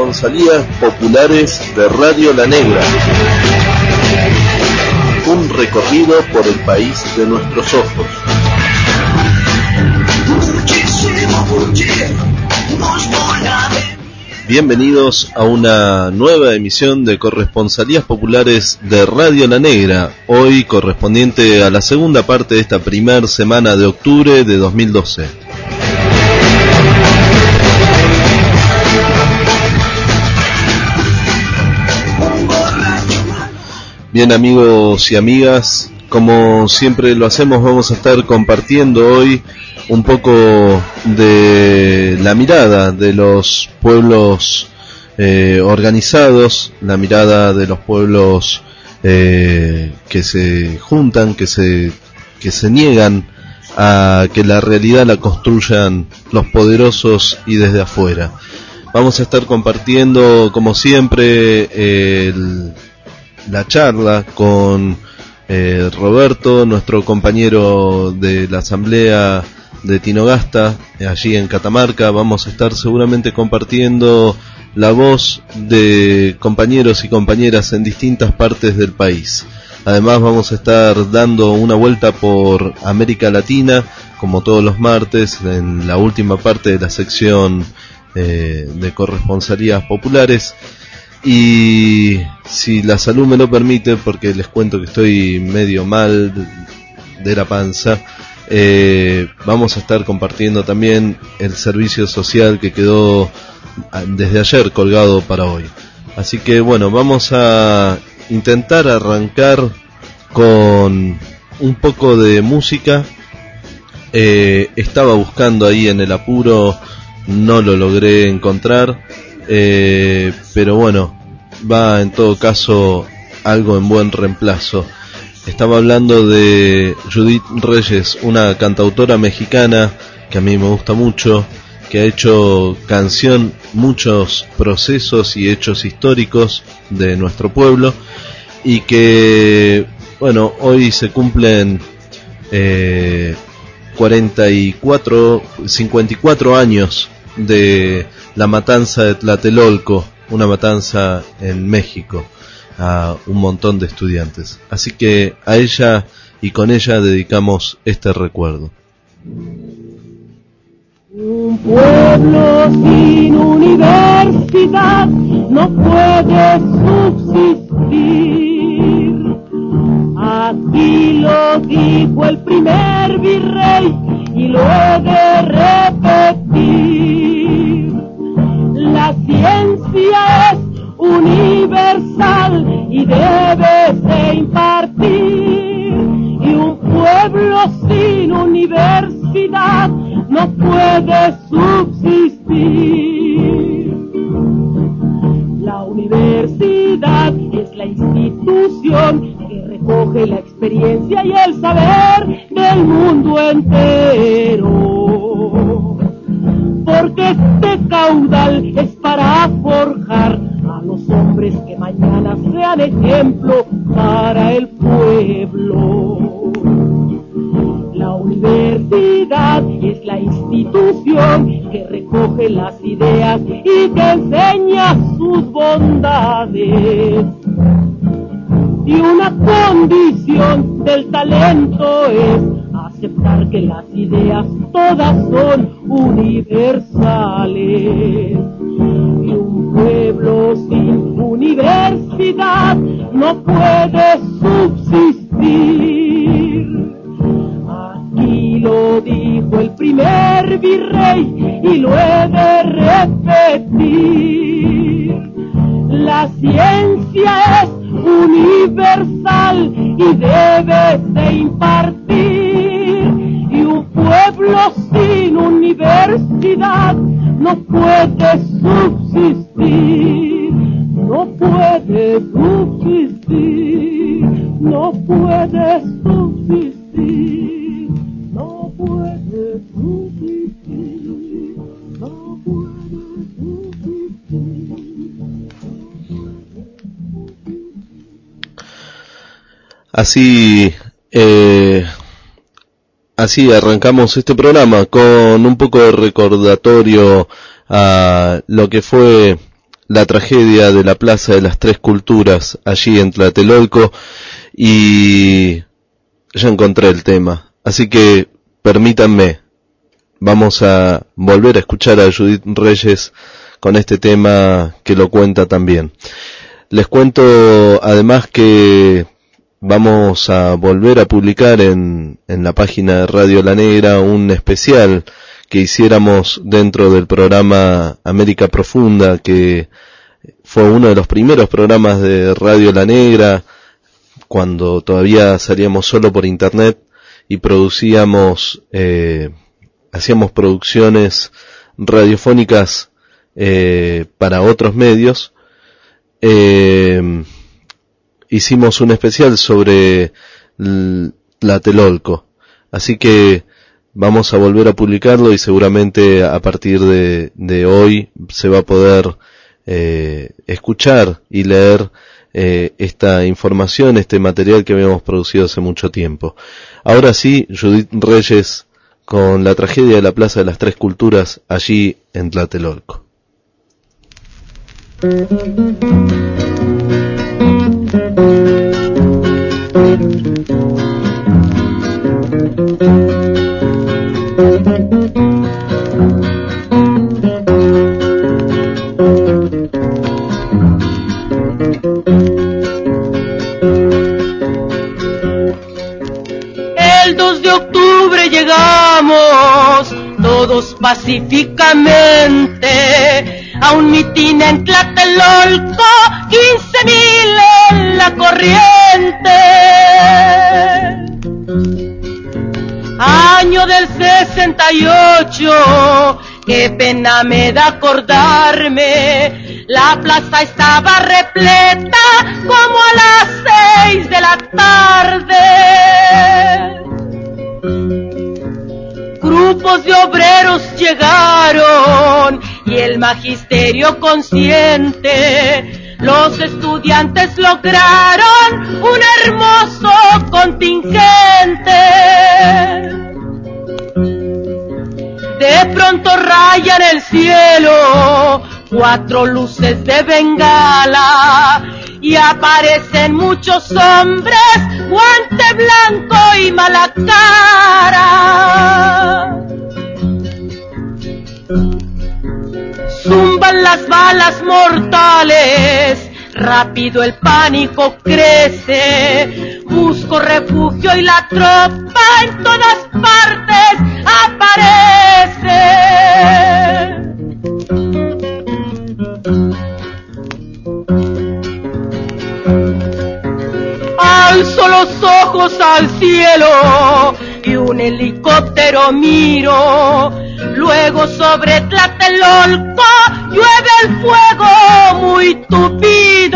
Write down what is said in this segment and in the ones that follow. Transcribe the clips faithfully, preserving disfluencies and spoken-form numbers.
Corresponsalías Populares de Radio La Negra. Un recorrido por el país de nuestros ojos. Bienvenidos a una nueva emisión de Corresponsalías Populares de Radio La Negra, hoy correspondiente a la segunda parte de esta primer semana de octubre de dos mil doce. Bien, amigos y amigas, como siempre lo hacemos, vamos a estar compartiendo hoy un poco de la mirada de los pueblos eh, organizados, la mirada de los pueblos eh, que se juntan, que se que se niegan a que la realidad la construyan los poderosos y desde afuera. Vamos a estar compartiendo, como siempre, el la charla con eh, Roberto, nuestro compañero de la asamblea de Tinogasta, allí en Catamarca. Vamos a estar seguramente compartiendo la voz de compañeros y compañeras en distintas partes del país. Además vamos a estar dando una vuelta por América Latina, como todos los martes, en la última parte de la sección eh, de Corresponsalías Populares. Y si la salud me lo permite, porque les cuento que estoy medio mal de la panza, eh, vamos a estar compartiendo también el servicio social que quedó desde ayer colgado para hoy. Así que bueno, vamos a intentar arrancar con un poco de música. Eh, estaba buscando ahí en el apuro, no lo logré encontrar. Eh, pero bueno, va en todo caso algo en buen reemplazo. Estaba hablando de Judith Reyes, una cantautora mexicana que a mí me gusta mucho, que ha hecho canción muchos procesos y hechos históricos de nuestro pueblo, y que bueno, hoy se cumplen eh, cuarenta y cuatro, cincuenta y cuatro años de la matanza de Tlatelolco, una matanza en México a un montón de estudiantes. Así que a ella y con ella dedicamos este recuerdo. Un pueblo sin universidad no puede subsistir. Así lo dijo el primer virrey y lo he de repetir. La ciencia es universal y debe de impartir, y un pueblo sin universidad no puede subsistir. La universidad es la institución que recoge la experiencia y el saber del mundo entero, porque este caudal es para forjar a los hombres que mañana sean ejemplo para el pueblo. La universidad es la institución que recoge las ideas y que enseña sus bondades. Y una condición del talento es aceptar que las ideas todas son universales. Y un pueblo sin universidad no puede subsistir. Aquí lo dijo el primer virrey y lo he de repetir. La ciencia es universal y debe de impartir, y un pueblo sin universidad no puede subsistir, no puede subsistir, no puede subsistir, no puede subsistir, no puede subsistir. Así, eh, así arrancamos este programa con un poco de recordatorio a lo que fue la tragedia de la Plaza de las Tres Culturas, allí en Tlatelolco, y ya encontré el tema. Así que permítanme, vamos a volver a escuchar a Judith Reyes con este tema que lo cuenta también. Les cuento además que vamos a volver a publicar en, en la página de Radio La Negra un especial que hiciéramos dentro del programa América Profunda, que fue uno de los primeros programas de Radio La Negra, cuando todavía salíamos solo por internet y producíamos, eh, hacíamos producciones radiofónicas eh, para otros medios. Eh, hicimos un especial sobre Tlatelolco, así que vamos a volver a publicarlo y seguramente a partir de, de hoy se va a poder eh, escuchar y leer eh, esta información, este material que habíamos producido hace mucho tiempo. Ahora sí, Judith Reyes con la tragedia de la Plaza de las Tres Culturas allí en Tlatelolco. El dos de octubre llegamos todos pacíficamente a un mitin en Tlatelolco, quince mil en la corriente. Año del sesenta y ocho, qué pena me da acordarme, la plaza estaba repleta como a las seis de la tarde. Grupos de obreros llegaron y el magisterio consciente, los estudiantes lograron un hermoso contingente. De pronto rayan el cielo cuatro luces de bengala y aparecen muchos hombres, guante blanco y mala cara. Zumban las balas mortales, rápido el pánico crece, busco refugio y la tropa en todas partes aparece. Alzo los ojos al cielo y un helicóptero miro, luego sobre Tlatelolco llueve el fuego muy tupido.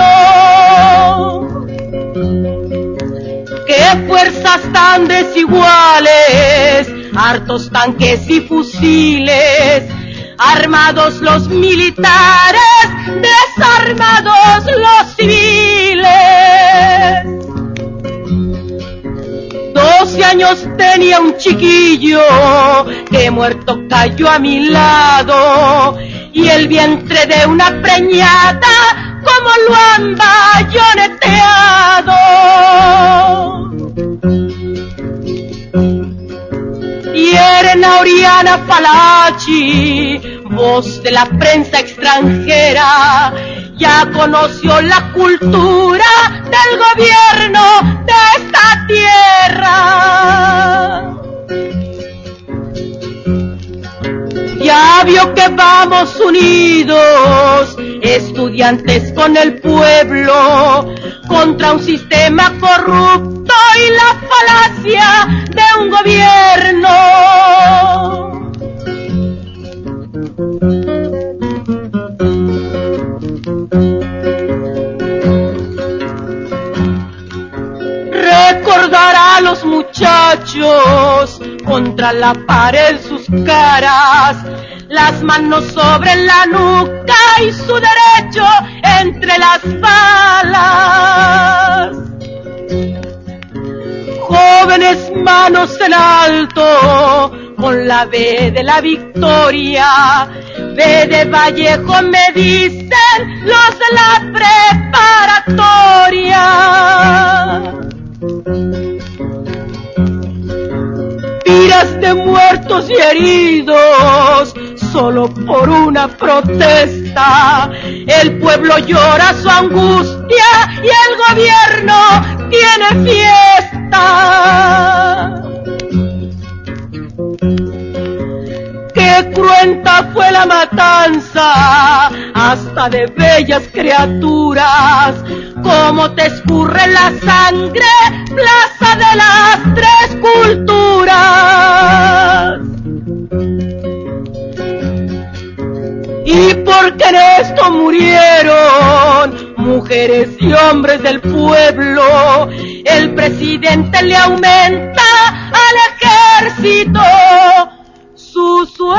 ¡Qué fuerzas tan desiguales! Hartos tanques y fusiles, armados los militares, desarmados los civiles. Doce años tenía un chiquillo que muerto cayó a mi lado, y el vientre de una preñada como lo han bayoneteado. Hieren a Oriana Falachi, voz de la prensa extranjera, ya conoció la cultura del gobierno de esta tierra. Ya vio que vamos unidos, estudiantes con el pueblo, contra un sistema corrupto y la falacia de un gobierno. Recordará a los muchachos contra la pared sus caras, las manos sobre la nuca y su derecho entre las balas. Jóvenes, manos en alto, con la B de la victoria, B de Vallejo me dicen de la preparatoria. Tiras de muertos y heridos solo por una protesta. El pueblo llora su angustia y el gobierno tiene fiesta. Qué cruenta fue la matanza, hasta de bellas criaturas. Cómo te escurre la sangre, plaza de las tres culturas. Y porque en esto murieron mujeres y hombres del pueblo, el presidente le aumenta al ejército su sueldo.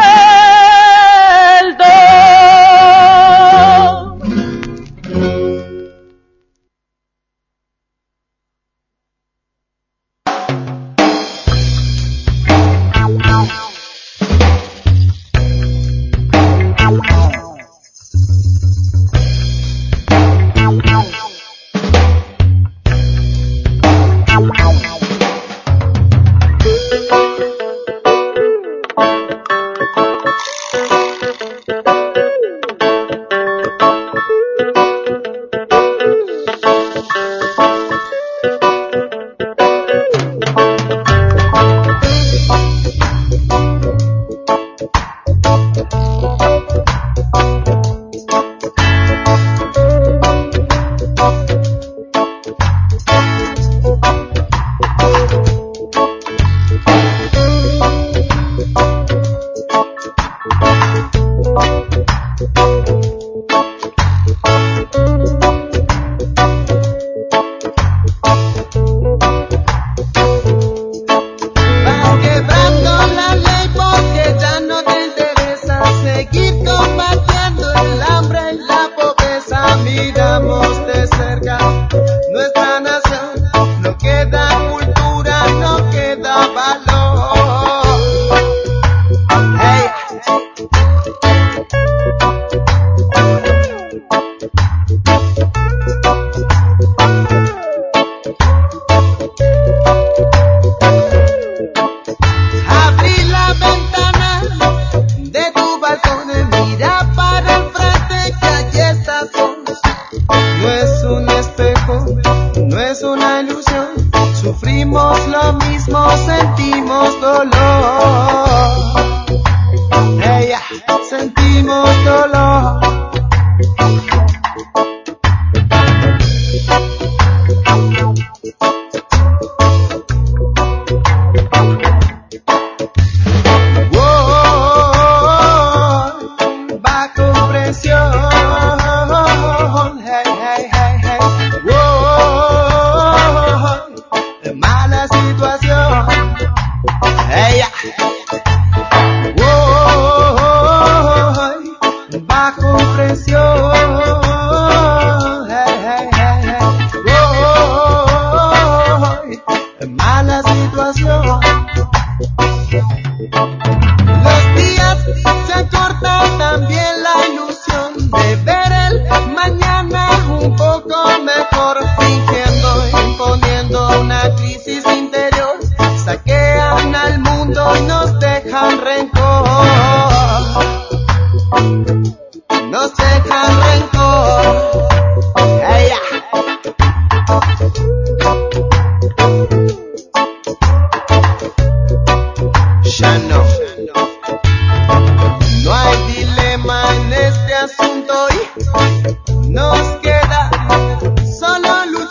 Asunto y nos queda solo luchar.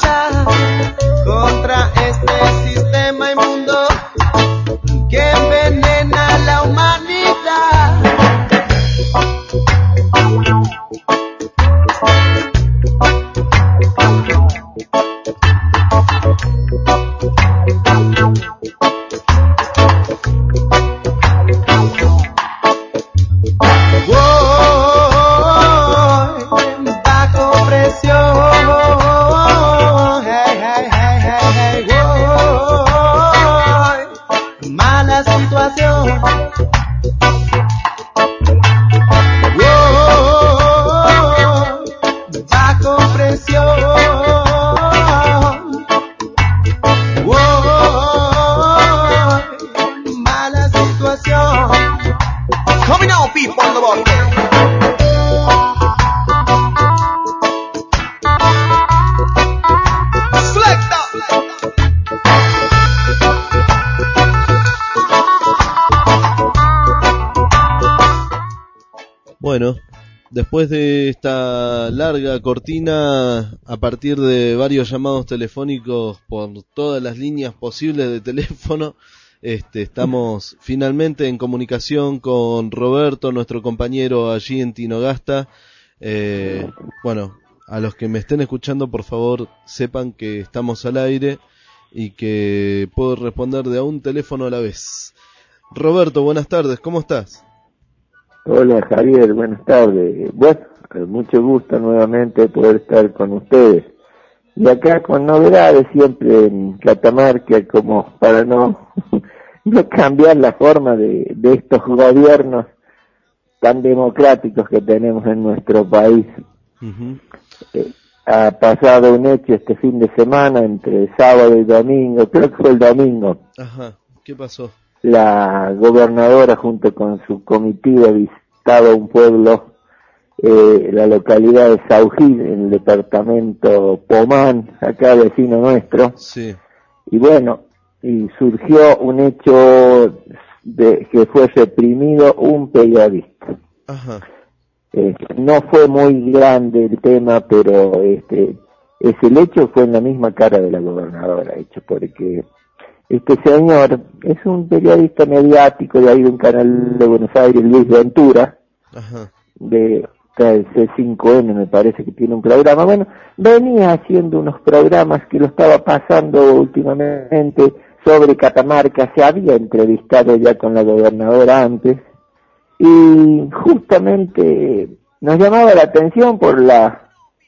Bueno, después de esta larga cortina, a partir de varios llamados telefónicos por todas las líneas posibles de teléfono, este, estamos finalmente en comunicación con Roberto, nuestro compañero allí en Tinogasta. Eh, bueno, a los que me estén escuchando, por favor, sepan que estamos al aire y que puedo responder de a un teléfono a la vez. Roberto, buenas tardes, ¿cómo estás? Hola Javier, buenas tardes. Bueno, mucho gusto nuevamente poder estar con ustedes. Y acá con novedades siempre en Catamarca, como para no, no cambiar la forma de, de estos gobiernos tan democráticos que tenemos en nuestro país. Uh-huh. Eh, ha pasado un hecho este fin de semana entre sábado y domingo, creo que fue el domingo. Ajá, ¿qué pasó? La gobernadora junto con su comitiva visitaba un pueblo, eh, la localidad de Saujil, en el departamento Pomán, acá vecino nuestro. Sí. Y bueno, y surgió un hecho de que fue reprimido un periodista. Ajá. Eh, no fue muy grande el tema, pero este, ese el hecho fue en la misma cara de la gobernadora, hecho porque este señor es un periodista mediático de ahí de un canal de Buenos Aires, Luis Ventura, Ajá. de C cinco N me parece que tiene un programa. Bueno, venía haciendo unos programas que lo estaba pasando últimamente sobre Catamarca, se había entrevistado ya con la gobernadora antes, y justamente nos llamaba la atención por la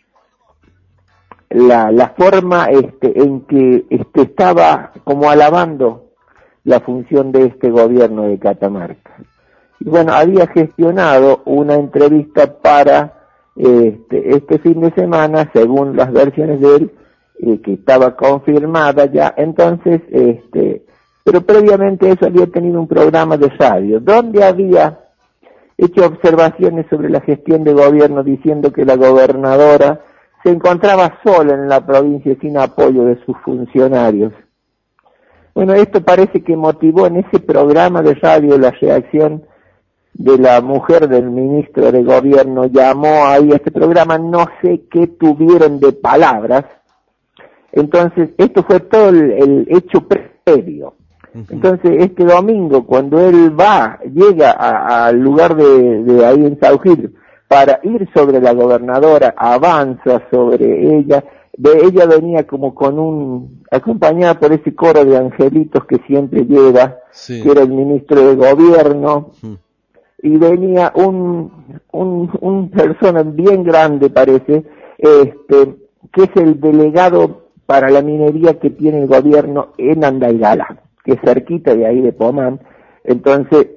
la la forma este en que este estaba como alabando la función de este gobierno de Catamarca. Y bueno, había gestionado una entrevista para este este fin de semana, según las versiones de él, eh, que estaba confirmada ya. Entonces, este pero previamente eso había tenido un programa de radio donde había hecho observaciones sobre la gestión de gobierno, diciendo que la gobernadora se encontraba sola en la provincia sin apoyo de sus funcionarios. Bueno, esto parece que motivó en ese programa de radio la reacción de la mujer del ministro de gobierno. Llamó ahí a este programa, no sé qué tuvieron de palabras. Entonces, esto fue todo el, el hecho previo. Entonces, este domingo, cuando él va, llega al lugar de, de ahí en Saujil para ir sobre la gobernadora, avanza sobre ella, de ella venía como con un, acompañada por ese coro de angelitos que siempre lleva, sí, que era el ministro de gobierno, sí, y venía un, un, un persona bien grande parece, este, que es el delegado para la minería que tiene el gobierno en Andaigala, que es cerquita de ahí de Pomán. Entonces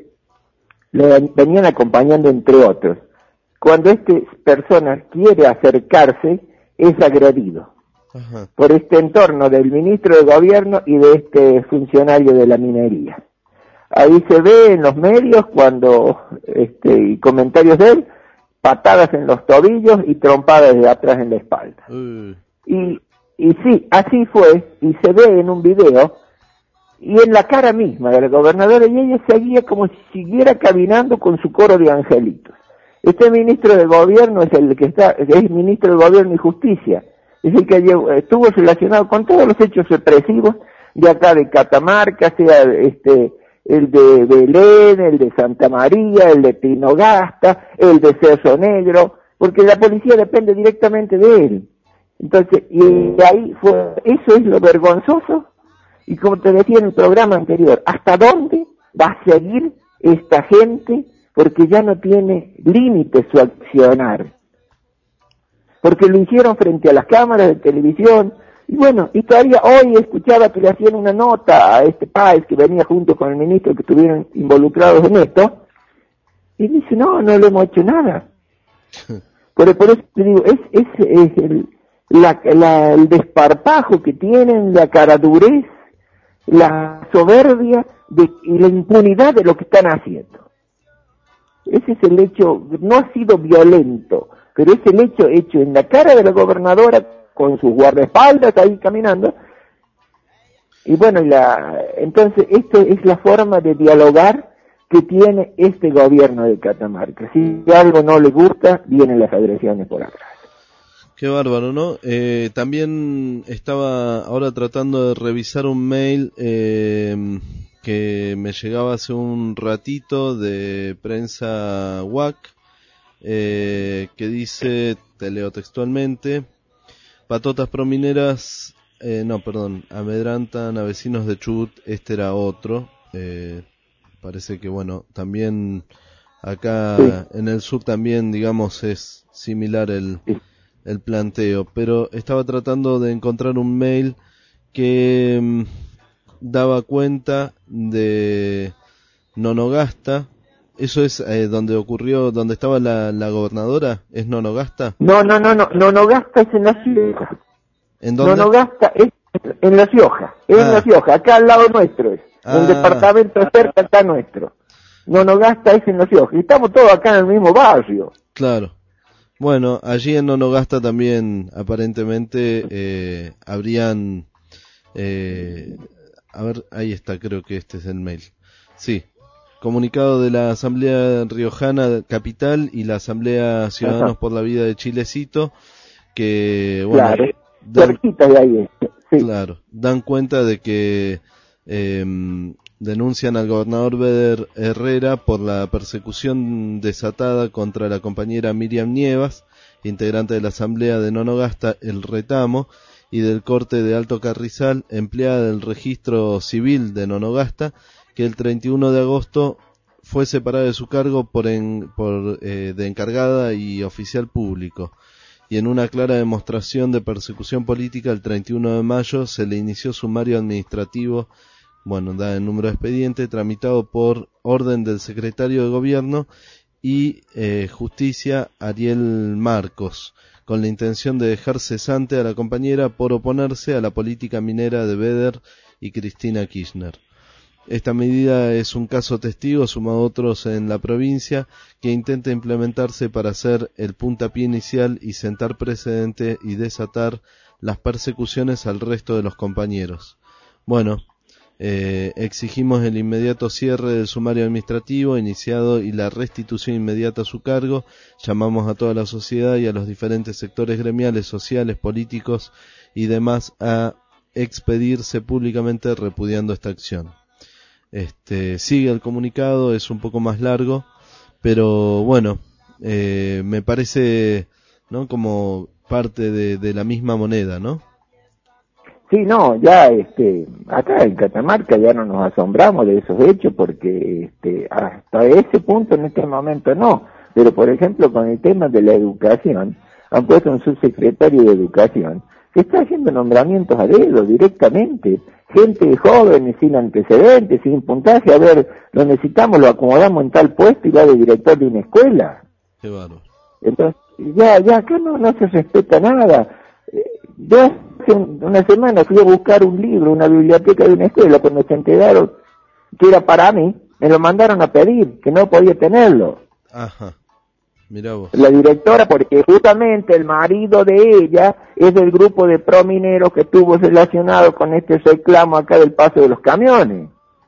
le venían acompañando entre otros. Cuando esta persona quiere acercarse, es agredido. Ajá. Por este entorno del ministro de gobierno y de este funcionario de la minería. Ahí se ve en los medios cuando, este, y comentarios de él, patadas en los tobillos y trompadas de atrás en la espalda. Uh. Y, y sí, así fue, y se ve en un video. Y en la cara misma de la gobernadora, y ella seguía como si siguiera caminando con su coro de angelitos. Este ministro de gobierno es el que está, es ministro de gobierno y justicia, es el que estuvo relacionado con todos los hechos represivos de acá de Catamarca, sea este el de Belén, el de Santa María, el de Tinogasta, el de Cerro Negro, porque la policía depende directamente de él. Entonces, y ahí fue, eso es lo vergonzoso. Y como te decía en el programa anterior, ¿hasta dónde va a seguir esta gente? Porque ya no tiene límite su accionar. Porque lo hicieron frente a las cámaras de televisión. Y bueno, y todavía hoy escuchaba que le hacían una nota a este Páez que venía junto con el ministro que estuvieron involucrados en esto. Y dice, no, no le hemos hecho nada. Por, por eso te digo, es, es, es el, la, la, el desparpajo que tienen, la caradurez, la soberbia de, y la impunidad de lo que están haciendo. Ese es el hecho, no ha sido violento, pero es el hecho hecho en la cara de la gobernadora con sus guardaespaldas ahí caminando. Y bueno, la, entonces esto es la forma de dialogar que tiene este gobierno de Catamarca. Si algo no le gusta, vienen las agresiones por atrás. Qué bárbaro, ¿no? Eh, también estaba ahora tratando de revisar un mail eh, que me llegaba hace un ratito de prensa U A C, eh, que dice, te leo textualmente: patotas promineras, eh, no, perdón, amedrantan a vecinos de Chubut. Este era otro. Eh, parece que, bueno, también acá sí, en el sur también, digamos, es similar el... Sí. el planteo, pero estaba tratando de encontrar un mail que mmm, daba cuenta de Nonogasta. ¿Eso es eh, donde ocurrió, donde estaba la, la gobernadora? ¿Es Nonogasta? No, no, no, no, Nonogasta es en La Rioja. ¿En dónde? Nonogasta es en La Rioja, es ah. en La Rioja, acá al lado nuestro es, ah. un departamento cerca acá nuestro. Nonogasta es en La Rioja, y estamos todos acá en el mismo barrio. Claro. Bueno, allí en Nonogasta también aparentemente eh, habrían, eh, a ver, ahí está, creo que este es el mail. Sí, comunicado de la Asamblea Riojana Capital y la Asamblea Ciudadanos Ajá. por la Vida de Chilecito, que, bueno, claro, dan, de ahí, sí. claro, dan cuenta de que eh, denuncian al gobernador Beder Herrera por la persecución desatada contra la compañera Miriam Nievas, integrante de la Asamblea de Nonogasta El Retamo, y del corte de Alto Carrizal, empleada del registro civil de Nonogasta, que el treinta y uno de agosto fue separada de su cargo por, en, por eh, de encargada y oficial público. Y en una clara demostración de persecución política, el treinta y uno de mayo se le inició sumario administrativo, bueno, da el número de expediente, tramitado por orden del secretario de Gobierno y eh, Justicia Ariel Marcos, con la intención de dejar cesante a la compañera por oponerse a la política minera de Beder y Cristina Kirchner. Esta medida es un caso testigo, sumado a otros en la provincia, que intenta implementarse para ser el puntapié inicial y sentar precedente y desatar las persecuciones al resto de los compañeros. Bueno, Eh, exigimos el inmediato cierre del sumario administrativo iniciado y la restitución inmediata a su cargo. Llamamos a toda la sociedad y a los diferentes sectores gremiales, sociales, políticos y demás a expedirse públicamente repudiando esta acción. Este, sigue el comunicado, es un poco más largo, pero bueno, eh, me parece, ¿no?, como parte de, de la misma moneda, ¿no? Sí, no, ya este, acá en Catamarca ya no nos asombramos de esos hechos porque este, hasta ese punto en este momento no, pero por ejemplo con el tema de la educación, han puesto un subsecretario de educación que está haciendo nombramientos a dedo directamente, gente joven sin antecedentes, sin puntaje, a ver, lo necesitamos, lo acomodamos en tal puesto y va de director de una escuela. Qué bárbaro. Entonces, ya, ya acá no, no se respeta nada. Yo hace una semana fui a buscar un libro, una biblioteca de una escuela, cuando se enteraron que era para mí, me lo mandaron a pedir, que no podía tenerlo. Ajá, mirá vos. La directora, porque justamente el marido de ella es del grupo de promineros que estuvo relacionado con este reclamo acá del paso de los camiones.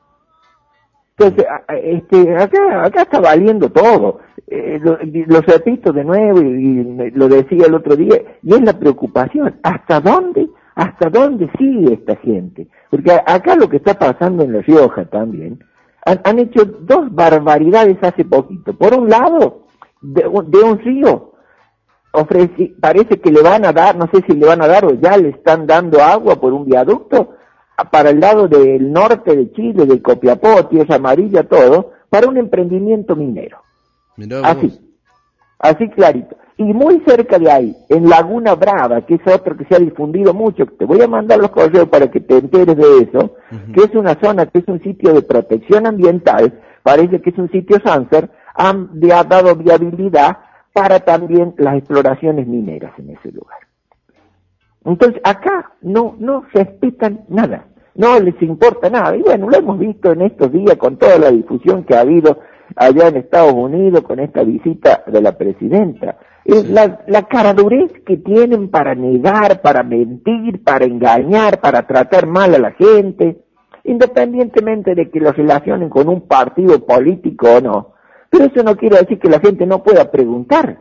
Entonces, este, acá, acá está valiendo todo. Eh, lo, lo repito de nuevo y, y lo decía el otro día, y es la preocupación, ¿hasta dónde, hasta dónde sigue esta gente? Porque acá lo que está pasando en La Rioja también, han, han hecho dos barbaridades hace poquito. Por un lado, de, de un río, ofreci, parece que le van a dar, no sé si le van a dar o ya le están dando agua por un viaducto, para el lado del norte de Chile, de Copiapó, Tierra Amarilla, todo, para un emprendimiento minero. Así, así clarito. Y muy cerca de ahí, en Laguna Brava, que es otro que se ha difundido mucho, te voy a mandar los correos para que te enteres de eso, uh-huh. que es una zona que es un sitio de protección ambiental, parece que es un sitio Sanser, han ha dado viabilidad para también las exploraciones mineras en ese lugar. Entonces acá no, no respetan nada, no les importa nada, y bueno, lo hemos visto en estos días con toda la difusión que ha habido allá en Estados Unidos con esta visita de la presidenta. Es la, la caradurez que tienen para negar, para mentir, para engañar, para tratar mal a la gente. independientemente de que lo relacionen con un partido político o no. Pero eso no quiere decir que la gente no pueda preguntar.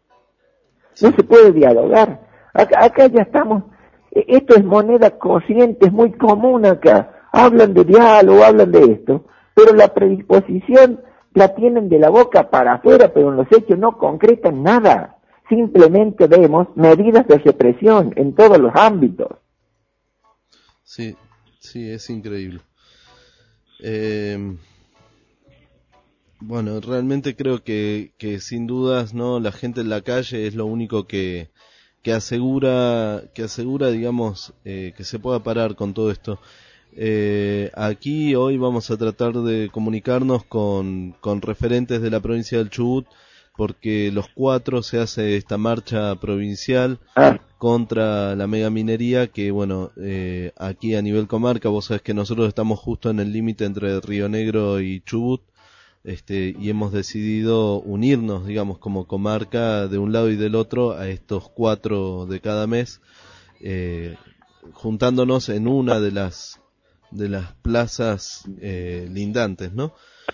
No se puede dialogar. Acá, acá ya estamos, esto es moneda corriente, es muy común acá. Hablan de diálogo, hablan de esto, pero la predisposición la tienen de la boca para afuera, pero en los hechos no concretan nada. Simplemente vemos medidas de represión en todos los ámbitos. Sí, sí, es increíble. Eh, bueno, realmente creo que, que sin dudas, no, la gente en la calle es lo único que, que asegura, que asegura, digamos, eh, que se pueda parar con todo esto. Eh, aquí hoy vamos a tratar de comunicarnos con, con referentes de la provincia del Chubut, porque los cuatro se hace esta marcha provincial Ah. contra la megaminería, que bueno, eh, aquí a nivel comarca, vos sabés que nosotros estamos justo en el límite entre Río Negro y Chubut, este, y hemos decidido unirnos, digamos, como comarca de un lado y del otro a estos cuatro de cada mes, eh, juntándonos en una de las de las plazas eh, lindantes, ¿no?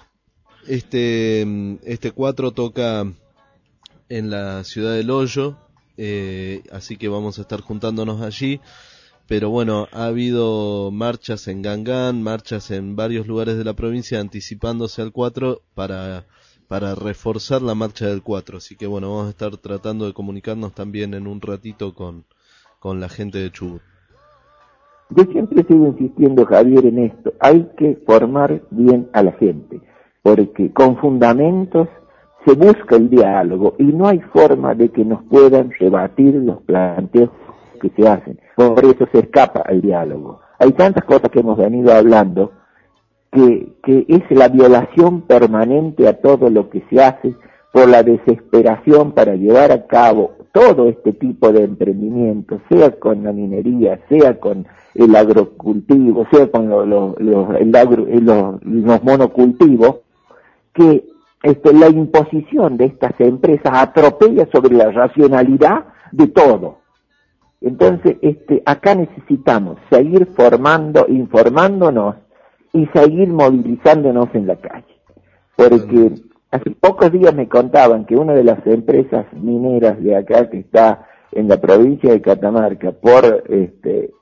Este este cuatro toca en la ciudad del Hoyo, eh, así que vamos a estar juntándonos allí, pero bueno, ha habido marchas en Gangán, marchas en varios lugares de la provincia anticipándose al cuatro para para reforzar la marcha del cuatro, así que bueno, vamos a estar tratando de comunicarnos también en un ratito con, con la gente de Chubut. Yo siempre sigo insistiendo, Javier, en esto. Hay que formar bien a la gente, porque con fundamentos se busca el diálogo y no hay forma de que nos puedan rebatir los planteos que se hacen. Por eso se escapa el diálogo. Hay tantas cosas que hemos venido hablando que, que es la violación permanente a todo lo que se hace por la desesperación para llevar a cabo todo este tipo de emprendimientos, sea con la minería, sea con el agrocultivo, sea con lo, lo, lo, el agro, los, los monocultivos, que este, la imposición de estas empresas atropella sobre la racionalidad de todo. Entonces, este, acá necesitamos seguir formando, informándonos y seguir movilizándonos en la calle. Porque hace pocos días me contaban que una de las empresas mineras de acá, que está en la provincia de Catamarca, por este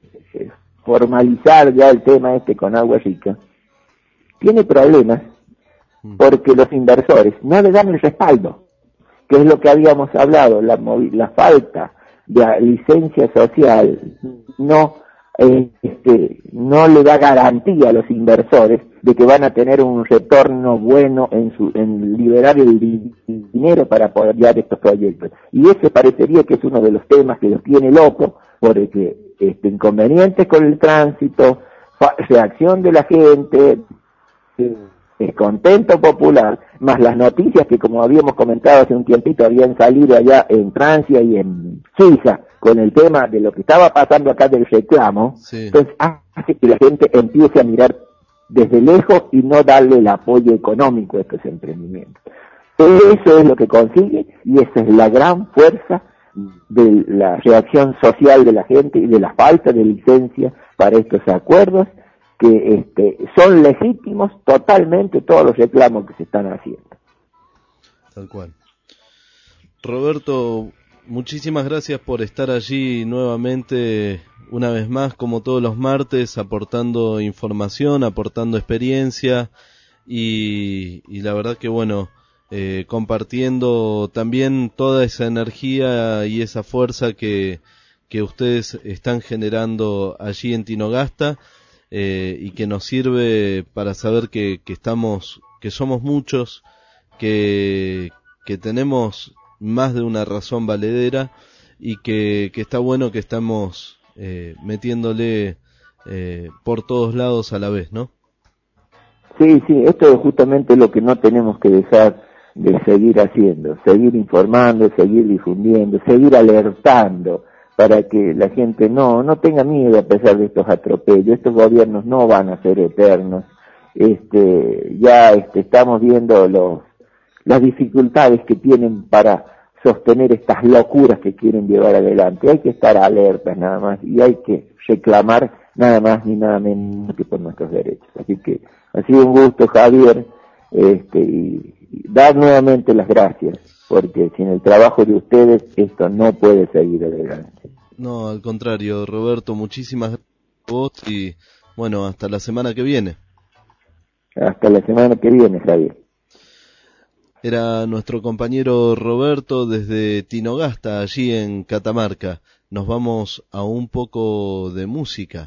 formalizar ya el tema este con Agua Rica, tiene problemas porque los inversores no le dan el respaldo, que es lo que habíamos hablado, la, la falta de licencia social no eh, este, no le da garantía a los inversores de que van a tener un retorno bueno en su en liberar el dinero para apoyar estos proyectos. Y ese parecería que es uno de los temas que los tiene locos, porque este, inconvenientes con el tránsito, reacción de la gente, descontento popular, más las noticias que, como habíamos comentado hace un tiempito, habían salido allá en Francia y en Suiza con el tema de lo que estaba pasando acá del reclamo. Sí. Entonces hace que la gente empiece a mirar desde lejos y no darle el apoyo económico a estos emprendimientos. Eso es lo que consigue y esa es la gran fuerza de la reacción social de la gente y de la falta de licencia para estos acuerdos, que este, son legítimos totalmente todos los reclamos que se están haciendo. Tal cual. Roberto, muchísimas gracias por estar allí nuevamente, una vez más, como todos los martes, aportando información, aportando experiencia y, y la verdad que bueno, eh, compartiendo también toda esa energía y esa fuerza que, que ustedes están generando allí en Tinogasta. Eh, y que nos sirve para saber que, que estamos, que somos muchos, que, que tenemos más de una razón valedera y que, que está bueno que estamos eh, metiéndole eh, por todos lados a la vez, ¿no? Sí, sí, esto es justamente lo que no tenemos que dejar de seguir haciendo, seguir informando, seguir difundiendo, seguir alertando, para que la gente no no tenga miedo a pesar de estos atropellos. Estos gobiernos no van a ser eternos. Este, ya este, estamos viendo los, las dificultades que tienen para sostener estas locuras que quieren llevar adelante. Hay que estar alertas nada más y hay que reclamar nada más ni nada menos que por nuestros derechos. Así que ha sido un gusto, Javier, este, y, y dar nuevamente las gracias, porque sin el trabajo de ustedes esto no puede seguir adelante. No, al contrario, Roberto, muchísimas gracias a vos y bueno, hasta la semana que viene. Hasta la semana que viene, Javier. Era nuestro compañero Roberto desde Tinogasta, allí en Catamarca. Nos vamos a un poco de música.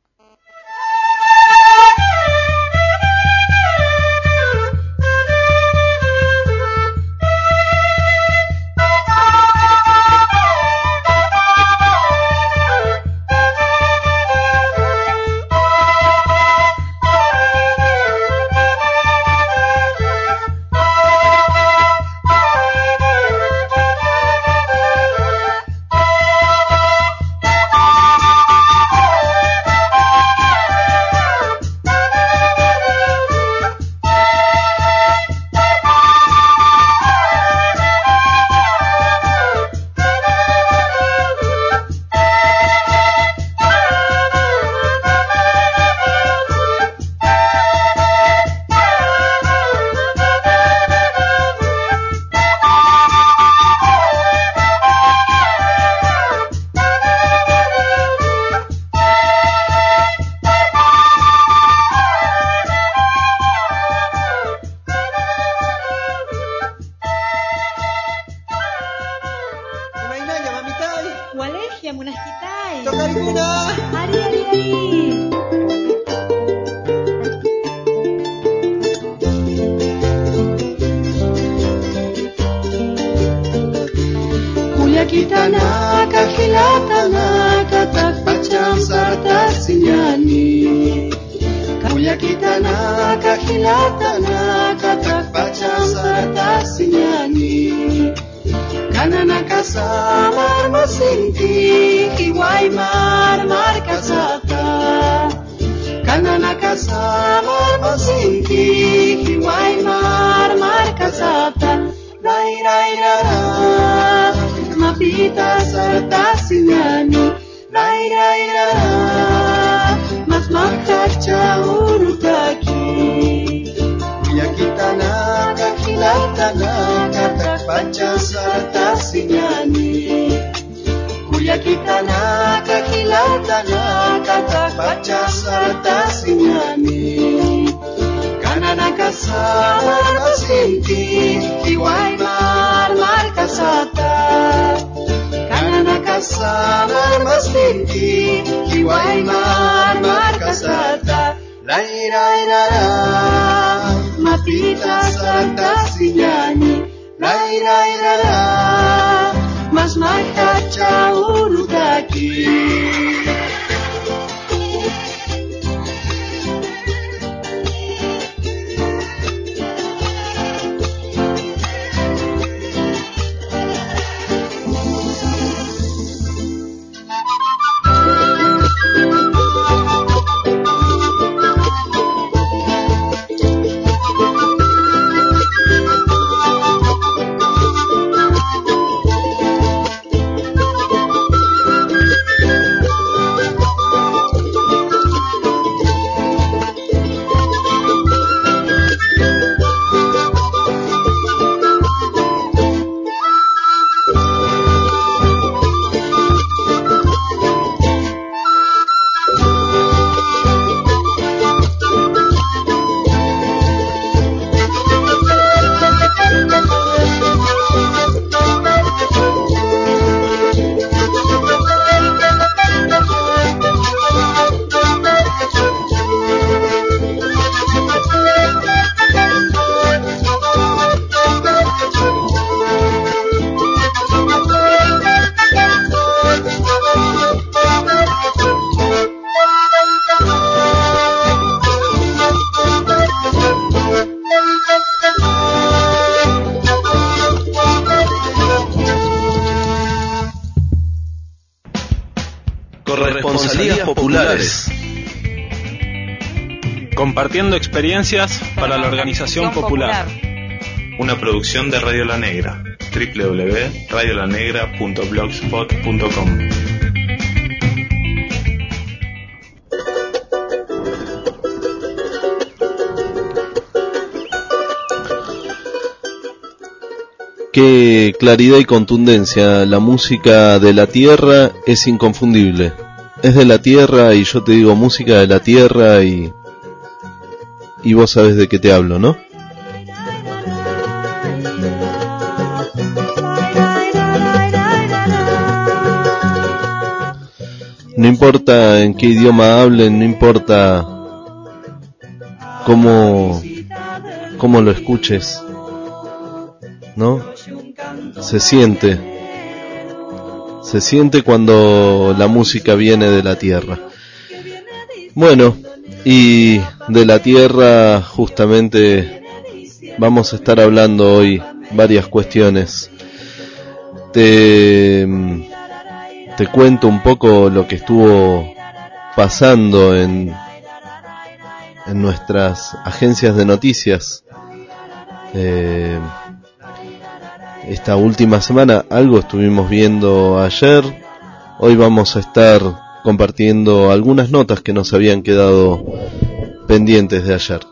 Corresponsalías populares. Compartiendo experiencias para la organización popular. Una producción de Radio La Negra. doble u doble u doble u punto radio la negra punto blogspot punto com. Qué claridad y contundencia. La música de la tierra es inconfundible. Es de la tierra y yo te digo música de la tierra y, y vos sabés de qué te hablo, ¿no? No importa en qué idioma hablen, no importa cómo, cómo lo escuches, ¿no? Se siente, se siente cuando la música viene de la tierra. Bueno, y de la tierra justamente vamos a estar hablando hoy varias cuestiones. Te, te cuento un poco lo que estuvo pasando en, en nuestras agencias de noticias. Eh, esta última semana algo estuvimos viendo ayer. Hoy vamos a estar compartiendo algunas notas que nos habían quedado pendientes de ayer.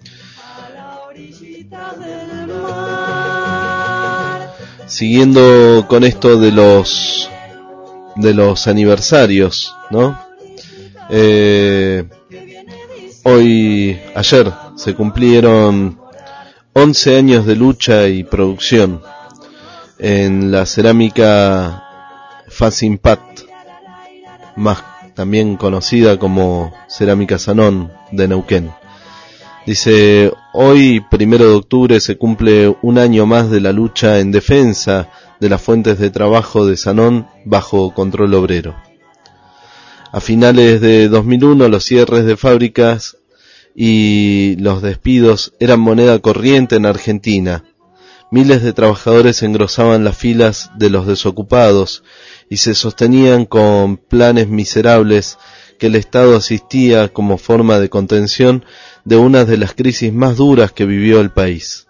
Siguiendo con esto de los de los aniversarios, ¿no? Eh, hoy, ayer se cumplieron once años de lucha y producción en la cerámica Facimpat, más también conocida como Cerámica Sanón de Neuquén. Dice, hoy, primero de octubre, se cumple un año más de la lucha en defensa de las fuentes de trabajo de Sanón bajo control obrero. A finales de dos mil uno, los cierres de fábricas y los despidos eran moneda corriente en Argentina. Miles de trabajadores engrosaban las filas de los desocupados y se sostenían con planes miserables que el Estado asistía como forma de contención de una de las crisis más duras que vivió el país.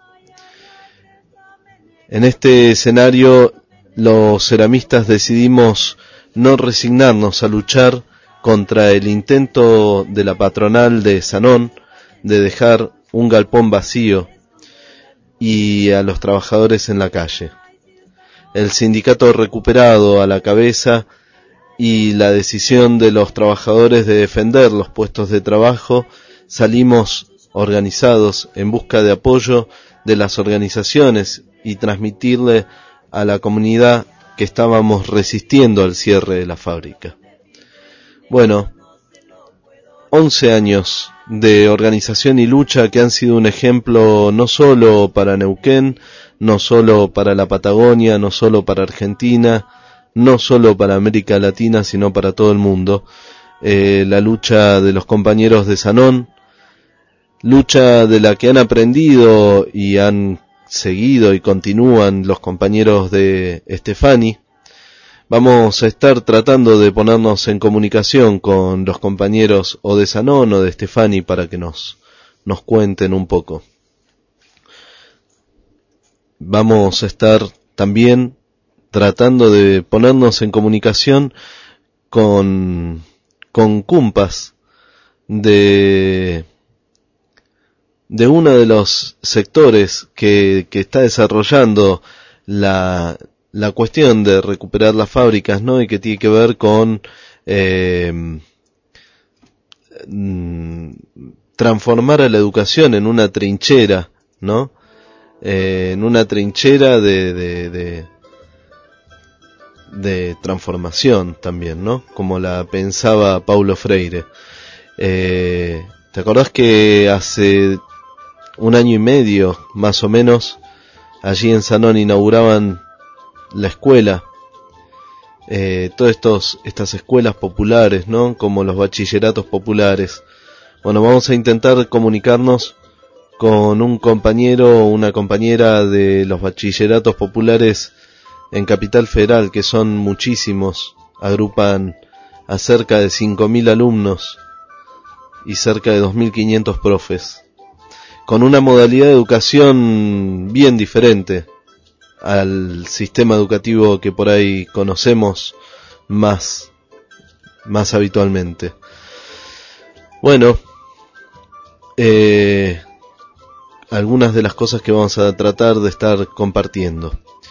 En este escenario, los ceramistas decidimos no resignarnos a luchar contra el intento de la patronal de Sanón de dejar un galpón vacío y a los trabajadores en la calle. El sindicato recuperado a la cabeza y la decisión de los trabajadores de defender los puestos de trabajo, salimos organizados en busca de apoyo de las organizaciones y transmitirle a la comunidad que estábamos resistiendo al cierre de la fábrica. Bueno, once años de organización y lucha que han sido un ejemplo no solo para Neuquén, no solo para la Patagonia, no solo para Argentina, no solo para América Latina, sino para todo el mundo. Eh, la lucha de los compañeros de Sanón, lucha de la que han aprendido y han seguido y continúan los compañeros de Estefani. Vamos a estar tratando de ponernos en comunicación con los compañeros o de Sanón o de Estefani para que nos, nos cuenten un poco. Vamos a estar también tratando de ponernos en comunicación con, con Cumpas de, de uno de los sectores que, que está desarrollando la, la cuestión de recuperar las fábricas, ¿no? Y que tiene que ver con eh, transformar a la educación en una trinchera, ¿no? Eh, en una trinchera de, de, de, de transformación también, ¿no? Como la pensaba Paulo Freire. Eh, ¿te acordás que hace un año y medio, más o menos, allí en Sanón inauguraban la escuela? Eh, todas estos, estas escuelas populares, ¿no? Como los bachilleratos populares. Bueno, vamos a intentar comunicarnos con un compañero o una compañera de los bachilleratos populares en Capital Federal, que son muchísimos, agrupan a cerca de cinco mil alumnos y cerca de dos mil quinientos profes, con una modalidad de educación bien diferente al sistema educativo que por ahí conocemos más, más habitualmente. Bueno, eh, algunas de las cosas que vamos a tratar de estar compartiendo.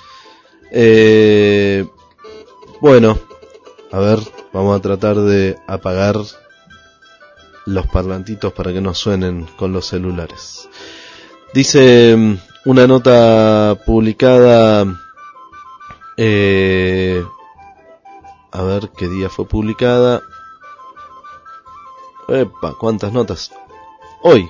Eh, bueno, a ver, vamos a tratar de apagar los parlantitos para que no suenen con los celulares. Dice una nota publicada, eh, a ver qué día fue publicada. Epa, cuántas notas. Hoy.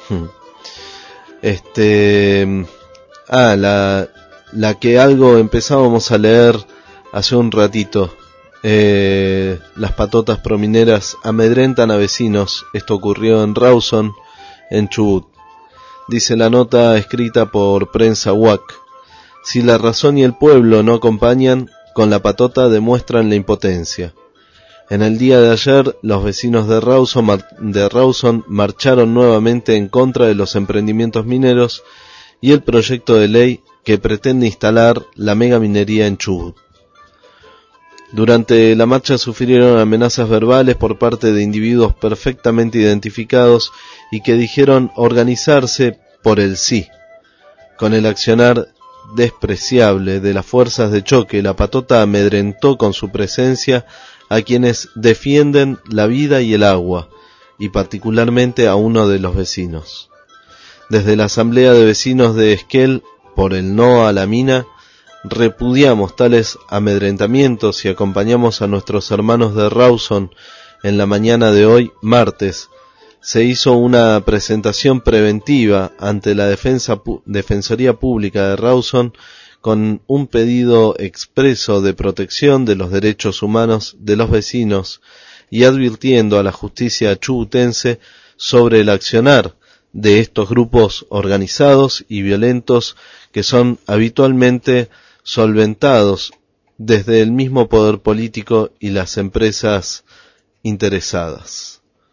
Este, ah, la, la que algo empezábamos a leer hace un ratito. Eh, las patotas promineras amedrentan a vecinos. Esto ocurrió en Rawson, en Chubut. Dice la nota escrita por Prensa U A C. Si la razón y el pueblo no acompañan, con la patota demuestran la impotencia. En el día de ayer, los vecinos de Rawson, mar- de Rawson marcharon nuevamente en contra de los emprendimientos mineros y el proyecto de ley que pretende instalar la megaminería en Chubut. Durante la marcha sufrieron amenazas verbales por parte de individuos perfectamente identificados y que dijeron organizarse por el sí. Con el accionar despreciable de las fuerzas de choque, la patota amedrentó con su presencia a quienes defienden la vida y el agua, y particularmente a uno de los vecinos. Desde la Asamblea de Vecinos de Esquel, por el no a la mina, repudiamos tales amedrentamientos y acompañamos a nuestros hermanos de Rawson. En la mañana de hoy, martes, se hizo una presentación preventiva ante la Defensa, Defensoría Pública de Rawson con un pedido expreso de protección de los derechos humanos de los vecinos y advirtiendo a la justicia chubutense sobre el accionar de estos grupos organizados y violentos que son habitualmente solventados desde el mismo poder político y las empresas interesadas.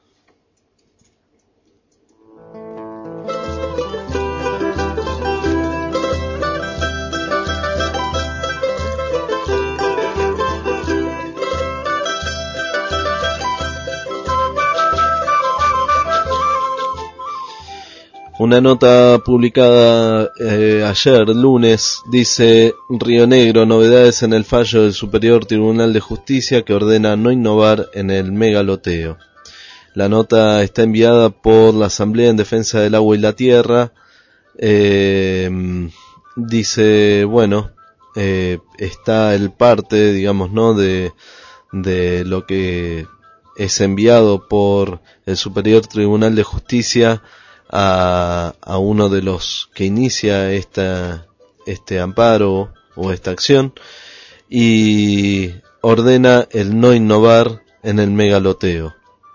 Una nota publicada eh, ayer, lunes, dice: Río Negro, novedades en el fallo del Superior Tribunal de Justicia que ordena no innovar en el megaloteo. La nota está enviada por la Asamblea en Defensa del Agua y la Tierra. Eh, dice, bueno, eh, está el parte, digamos, ¿no?, de, de lo que es enviado por el Superior Tribunal de Justicia a, a uno de los que inicia esta, este amparo o esta acción, y ordena el no innovar en el megaloteo.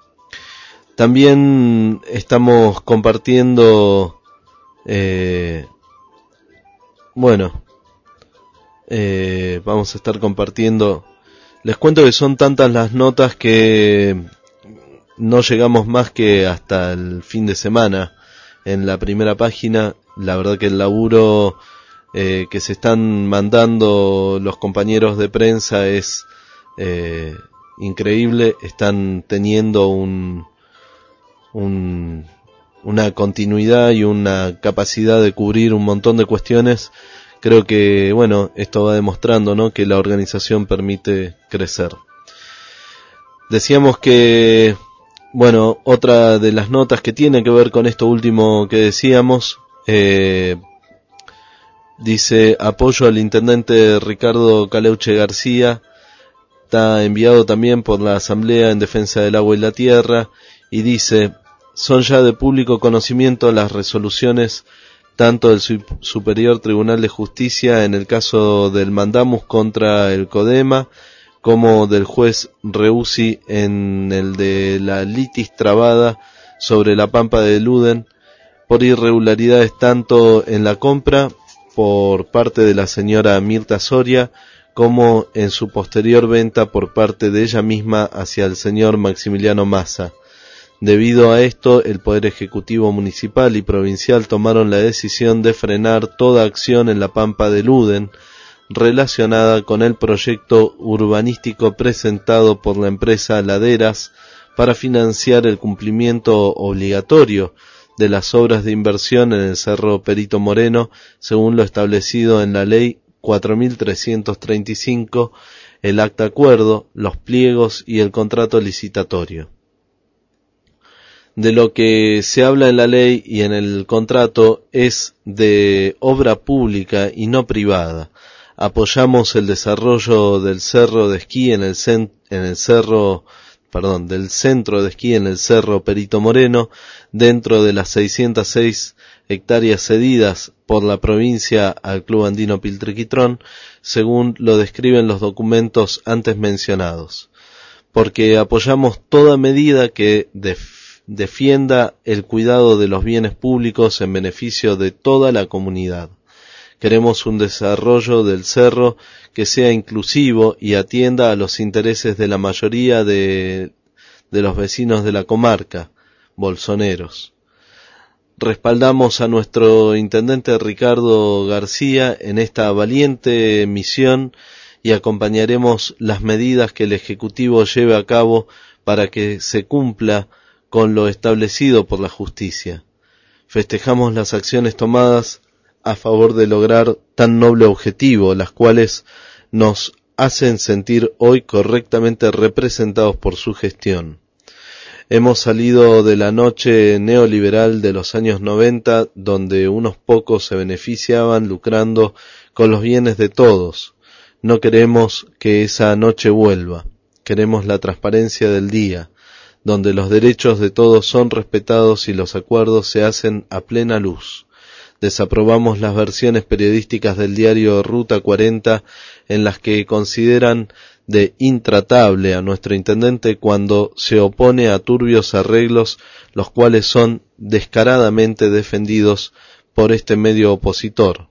También estamos compartiendo, eh, bueno, eh, vamos a estar compartiendo, les cuento que son tantas las notas que no llegamos más que hasta el fin de semana en la primera página. La verdad que el laburo eh, que se están mandando los compañeros de prensa es eh, increíble. Están teniendo un, un una continuidad y una capacidad de cubrir un montón de cuestiones. Creo que, bueno, esto va demostrando, ¿no?, que la organización permite crecer. Decíamos que, bueno, otra de las notas que tiene que ver con esto último que decíamos, eh, dice: apoyo al intendente Ricardo Caleuche García. Está enviado también por la Asamblea en Defensa del Agua y la Tierra, y dice: son ya de público conocimiento las resoluciones tanto del Superior Tribunal de Justicia en el caso del mandamus contra el CODEMA, como del juez Reusi en el de la litis trabada sobre la Pampa de Luden, por irregularidades tanto en la compra por parte de la señora Mirta Soria, como en su posterior venta por parte de ella misma hacia el señor Maximiliano Massa. Debido a esto, el Poder Ejecutivo Municipal y Provincial tomaron la decisión de frenar toda acción en la Pampa de Luden relacionada con el proyecto urbanístico presentado por la empresa Laderas para financiar el cumplimiento obligatorio de las obras de inversión en el Cerro Perito Moreno, según lo establecido en la Ley cuatro mil trescientos treinta y cinco, el acta acuerdo, los pliegos y el contrato licitatorio. De lo que se habla en la ley y en el contrato es de obra pública y no privada. Apoyamos el desarrollo del cerro de esquí en el, cen- en el cerro, perdón, del centro de esquí en el Cerro Perito Moreno, dentro de las seiscientas seis hectáreas cedidas por la provincia al Club Andino Piltriquitrón, según lo describen los documentos antes mencionados. Porque apoyamos toda medida que def- defienda el cuidado de los bienes públicos en beneficio de toda la comunidad. Queremos un desarrollo del cerro que sea inclusivo y atienda a los intereses de la mayoría de, de los vecinos de la comarca, bolsoneros. Respaldamos a nuestro intendente Ricardo García en esta valiente misión y acompañaremos las medidas que el Ejecutivo lleve a cabo para que se cumpla con lo establecido por la justicia. Festejamos las acciones tomadas a favor de lograr tan noble objetivo, las cuales nos hacen sentir hoy correctamente representados por su gestión. Hemos salido de la noche neoliberal de los años noventa, donde unos pocos se beneficiaban lucrando con los bienes de todos. No queremos que esa noche vuelva. Queremos la transparencia del día, donde los derechos de todos son respetados y los acuerdos se hacen a plena luz. Desaprobamos las versiones periodísticas del diario Ruta cuarenta en las que consideran de intratable a nuestro intendente cuando se opone a turbios arreglos, los cuales son descaradamente defendidos por este medio opositor.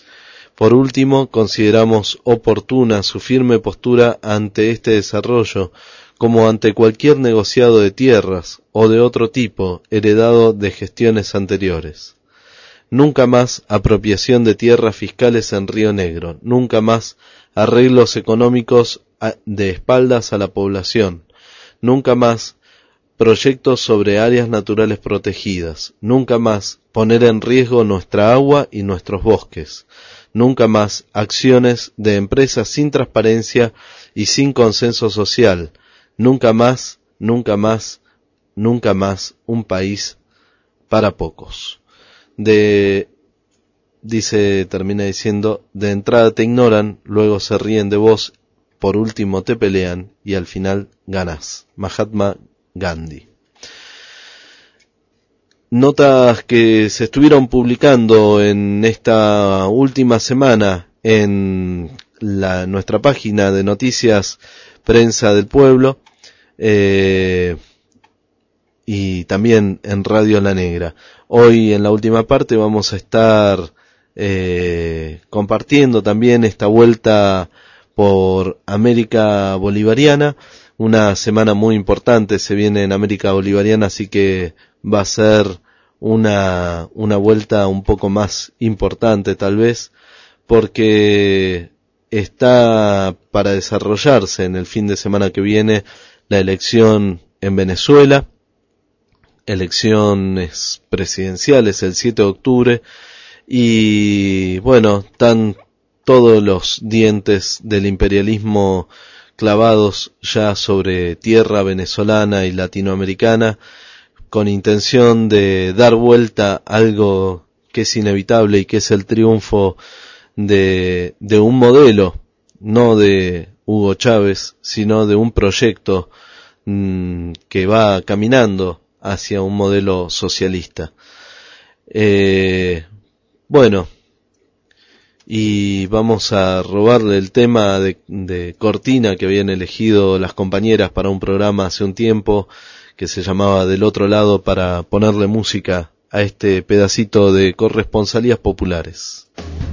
Por último, consideramos oportuna su firme postura ante este desarrollo, como ante cualquier negociado de tierras o de otro tipo heredado de gestiones anteriores. Nunca más apropiación de tierras fiscales en Río Negro, nunca más arreglos económicos de espaldas a la población, nunca más proyectos sobre áreas naturales protegidas, nunca más poner en riesgo nuestra agua y nuestros bosques, nunca más acciones de empresas sin transparencia y sin consenso social, nunca más, nunca más, nunca más un país para pocos. De, dice, termina diciendo, de entrada te ignoran, luego se ríen de vos, por último te pelean y al final ganás. Mahatma Gandhi. Notas que se estuvieron publicando en esta última semana en la, nuestra página de noticias Prensa del Pueblo, eh, y también en Radio La Negra. Hoy en la última parte vamos a estar eh, compartiendo también esta vuelta por América Bolivariana, una semana muy importante se viene en América Bolivariana, así que va a ser una, una vuelta un poco más importante tal vez, porque está para desarrollarse en el fin de semana que viene la elección en Venezuela, elecciones presidenciales el siete de octubre, y bueno, están todos los dientes del imperialismo clavados ya sobre tierra venezolana y latinoamericana, con intención de dar vuelta a algo que es inevitable y que es el triunfo de, de un modelo, no de Hugo Chávez, sino de un proyecto mmm, que va caminando hacia un modelo socialista. Eh, bueno, y vamos a robarle el tema de, de cortina que habían elegido las compañeras para un programa hace un tiempo que se llamaba Del Otro Lado, para ponerle música a este pedacito de corresponsalías populares.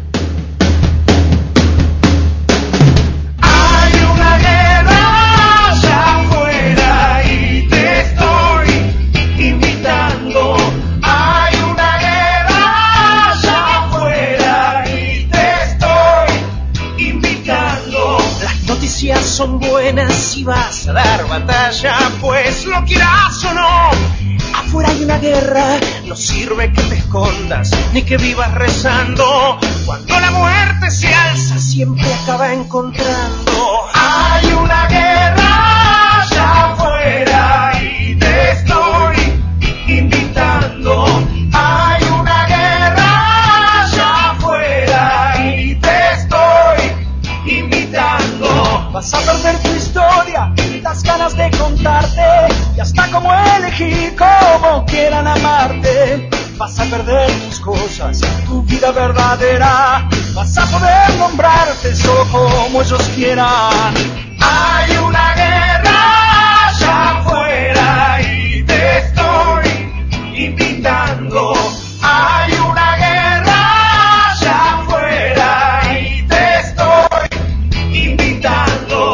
Son buenas y vas a dar batalla, pues lo quieras o no, afuera hay una guerra, no sirve que te escondas ni que vivas rezando, Cuando la muerte se alza, siempre acaba encontrando. Hay una guerra allá afuera y te estoy invitando. Hay una guerra allá afuera y te estoy invitando. Vas a perder tu historia, las ganas de contarte y hasta cómo elegir, cómo quieran amarte. Vas a perder tus cosas, tu vida verdadera. Vas a poder nombrarte solo como ellos quieran. Hay una guerra allá afuera y te estoy invitando. Hay una guerra allá afuera y te estoy invitando.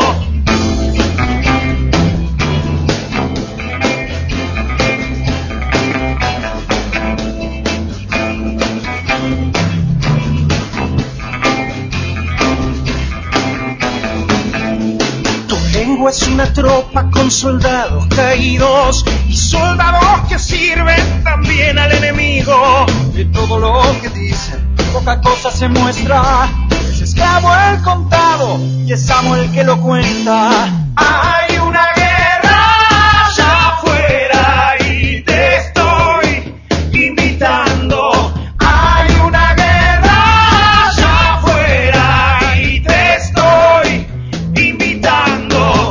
Es una tropa con soldados caídos y soldados que sirven también al enemigo. De todo lo que dicen, poca cosa se muestra. Es esclavo el contado y es amo el que lo cuenta. Hay una guerra allá afuera y te estoy invitando. Hay una guerra allá afuera y te estoy invitando.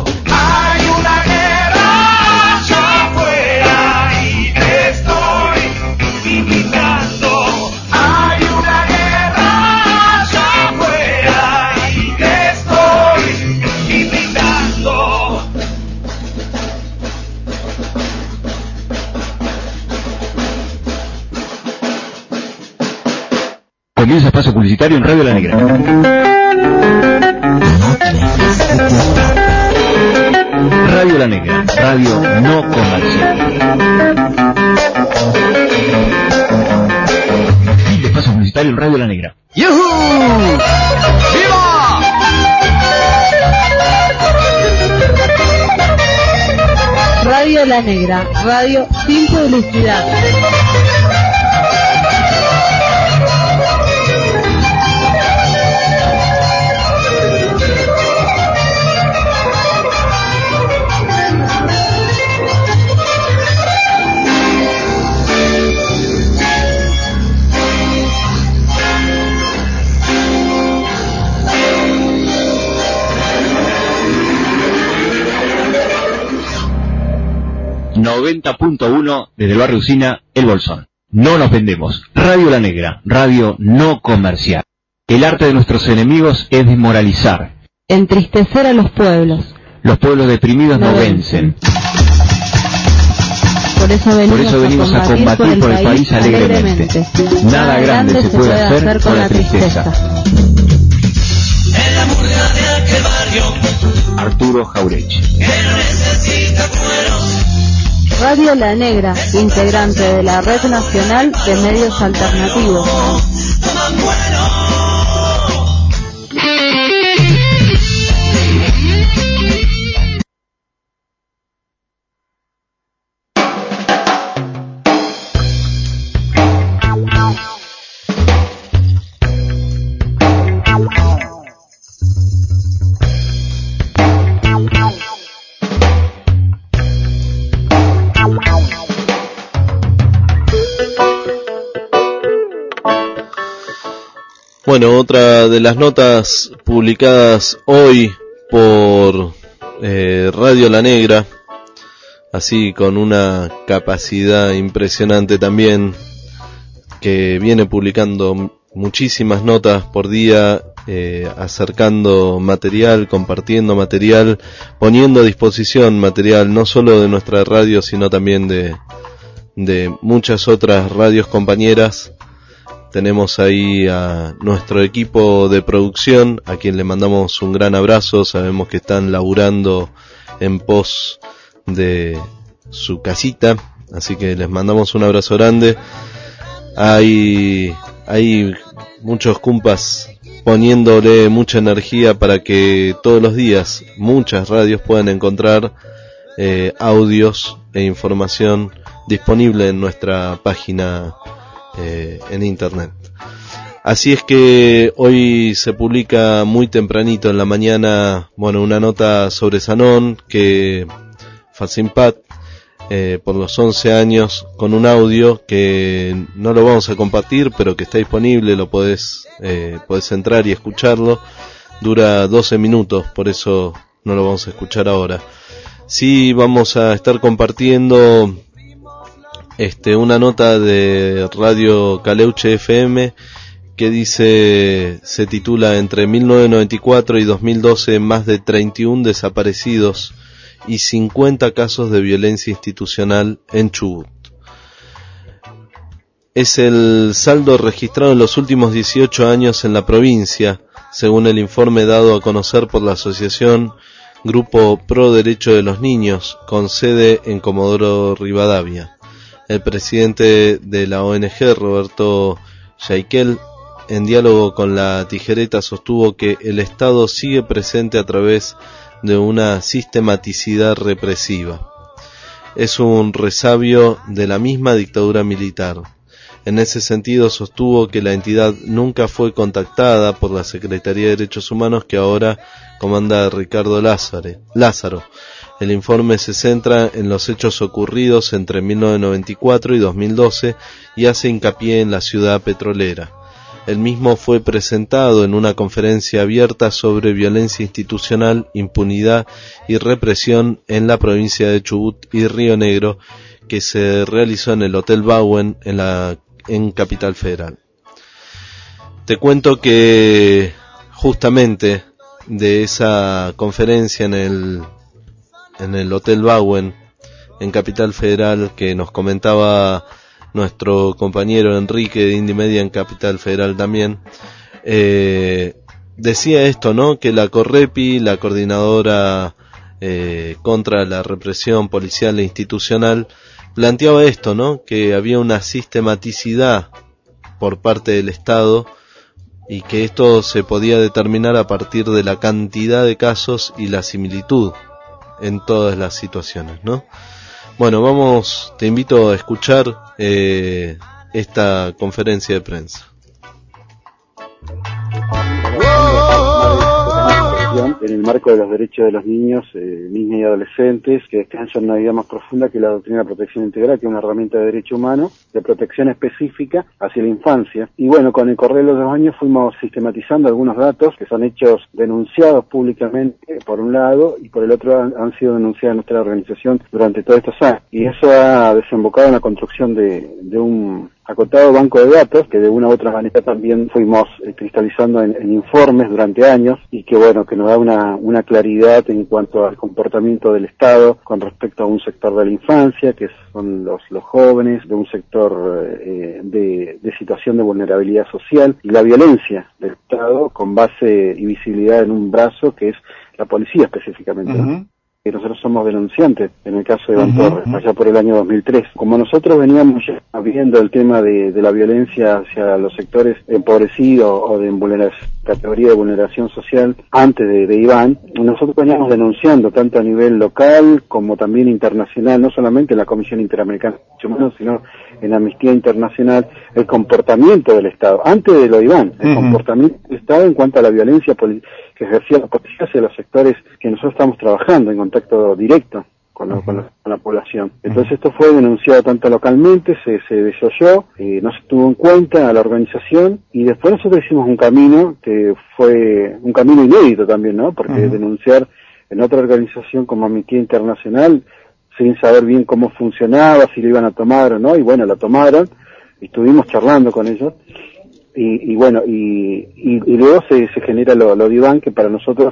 Comienza espacio publicitario en Radio La Negra. Radio La Negra, radio no comercial. Fin de espacio publicitario en Radio La Negra. ¡Yuhu! ¡Viva! Radio La Negra, radio sin publicidad. noventa punto uno desde el barrio Usina, El Bolsón. No nos vendemos. Radio La Negra, radio no comercial. El arte de nuestros enemigos es desmoralizar. Entristecer a los pueblos. Los pueblos deprimidos no, no vencen. Por eso venimos, por eso venimos a combatir, a combatir por el país, país alegremente. alegremente. Nada, Nada grande, grande se puede hacer, hacer con la tristeza. En la murga de aquel barrio, Arturo Jaurechi. Que no necesita cueros. Radio La Negra, integrante de la Red Nacional de Medios Alternativos. Bueno, otra de las notas publicadas hoy por eh, Radio La Negra, así con una capacidad impresionante también, que viene publicando muchísimas notas por día, eh, acercando material, compartiendo material, poniendo a disposición material no solo de nuestra radio, sino también de, de muchas otras radios compañeras. Tenemos ahí a nuestro equipo de producción, a quien le mandamos un gran abrazo. Sabemos que están laburando en pos de su casita, así que les mandamos un abrazo grande. Hay, hay muchos cumpas poniéndole mucha energía para que todos los días muchas radios puedan encontrar eh, audios e información disponible en nuestra página Eh, en internet. Así es que hoy se publica muy tempranito en la mañana, bueno, una nota sobre Sanón que Facimpat, eh, por los once años, con un audio que no lo vamos a compartir, pero que está disponible, lo podés, eh, podés entrar y escucharlo. Dura doce minutos, por eso no lo vamos a escuchar ahora. Sí vamos a estar compartiendo este una nota de Radio Caleuche F M que dice, se titula entre mil novecientos noventa y cuatro y dos mil doce más de treinta y uno desaparecidos y cincuenta casos de violencia institucional en Chubut. Es el saldo registrado en los últimos dieciocho años en la provincia, según el informe dado a conocer por la asociación Grupo Pro Derecho de los Niños, con sede en Comodoro Rivadavia. El presidente de la O N G, Roberto Yaikel, en diálogo con La Tijereta, sostuvo que el Estado sigue presente a través de una sistematicidad represiva. Es un resabio de la misma dictadura militar. En ese sentido, sostuvo que la entidad nunca fue contactada por la Secretaría de Derechos Humanos que ahora comanda Ricardo Lázaro. El informe se centra en los hechos ocurridos entre mil novecientos noventa y cuatro y dos mil doce y hace hincapié en la ciudad petrolera. El mismo fue presentado en una conferencia abierta sobre violencia institucional, impunidad y represión en la provincia de Chubut y Río Negro, que se realizó en el Hotel Bauen en la en Capital Federal. Te cuento que justamente de esa conferencia en el en el Hotel Bauen en Capital Federal, que nos comentaba nuestro compañero Enrique de Indie Media en Capital Federal también, eh, decía esto, ¿no? Que la Correpi, la coordinadora eh, contra la represión policial e institucional, planteaba esto, ¿no? Que había una sistematicidad por parte del Estado y que esto se podía determinar a partir de la cantidad de casos y la similitud en todas las situaciones, ¿no? Bueno, vamos, te invito a escuchar eh, esta conferencia de prensa. En el marco de los derechos de los niños, eh, niñas y adolescentes, que descansan una vida más profunda que la doctrina de protección integral, que es una herramienta de derecho humano, de protección específica hacia la infancia. Y bueno, con el correr de los años fuimos sistematizando algunos datos que son hechos denunciados públicamente, por un lado, y por el otro han, han sido denunciados en nuestra organización durante todos estos años. Y eso ha desembocado en la construcción de, de un acotado banco de datos que de una u otra manera también fuimos eh, cristalizando en, en informes durante años y que bueno, que nos da una, una claridad en cuanto al comportamiento del Estado con respecto a un sector de la infancia, que son los, los jóvenes, de un sector eh, de, de situación de vulnerabilidad social, y la violencia del Estado con base y visibilidad en un brazo que es la policía específicamente, ¿no? Uh-huh. Que nosotros somos denunciantes, en el caso de Iván uh-huh, Torres, allá por el año dos mil tres. Como nosotros veníamos ya viendo el tema de, de la violencia hacia los sectores empobrecidos o de vulneración, categoría de vulneración social antes de, de Iván, nosotros veníamos denunciando tanto a nivel local como también internacional, no solamente en la Comisión Interamericana de Derechos Humanos, sino en Amnistía Internacional, el comportamiento del Estado, antes de lo de Iván, el uh-huh. comportamiento del Estado en cuanto a la violencia política que ejercía la policía hacia los sectores que nosotros estamos trabajando en contacto directo con la, con la, con la población. Entonces esto fue denunciado tanto localmente, se, se desoyó, eh, no se tuvo en cuenta a la organización y después nosotros hicimos un camino que fue un camino inédito también, ¿no? Porque uh-huh. denunciar en otra organización como Amnistía Internacional sin saber bien cómo funcionaba, si lo iban a tomar o no, y bueno, la tomaron y estuvimos charlando con ellos. Y, y bueno, y, y, y luego se, se genera lo, lo de Iván, que para nosotros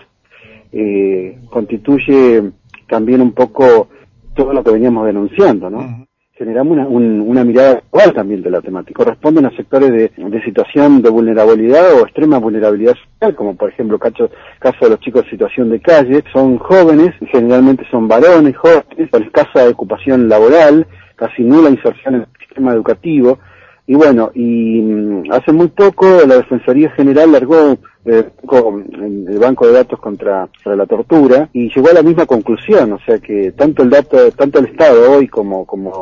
eh, constituye también un poco todo lo que veníamos denunciando, ¿no? Uh-huh. Generamos una, un, una mirada global también de la temática. Corresponden a sectores de, de situación de vulnerabilidad o extrema vulnerabilidad social, como por ejemplo caso, caso de los chicos en situación de calle. Son jóvenes, generalmente son varones, jóvenes, con escasa ocupación laboral, casi nula inserción en el sistema educativo. Y bueno, y mmm, hace muy poco la Defensoría General largó eh, con el banco de datos contra, contra la tortura y llegó a la misma conclusión, o sea que tanto el dato, tanto el Estado hoy como como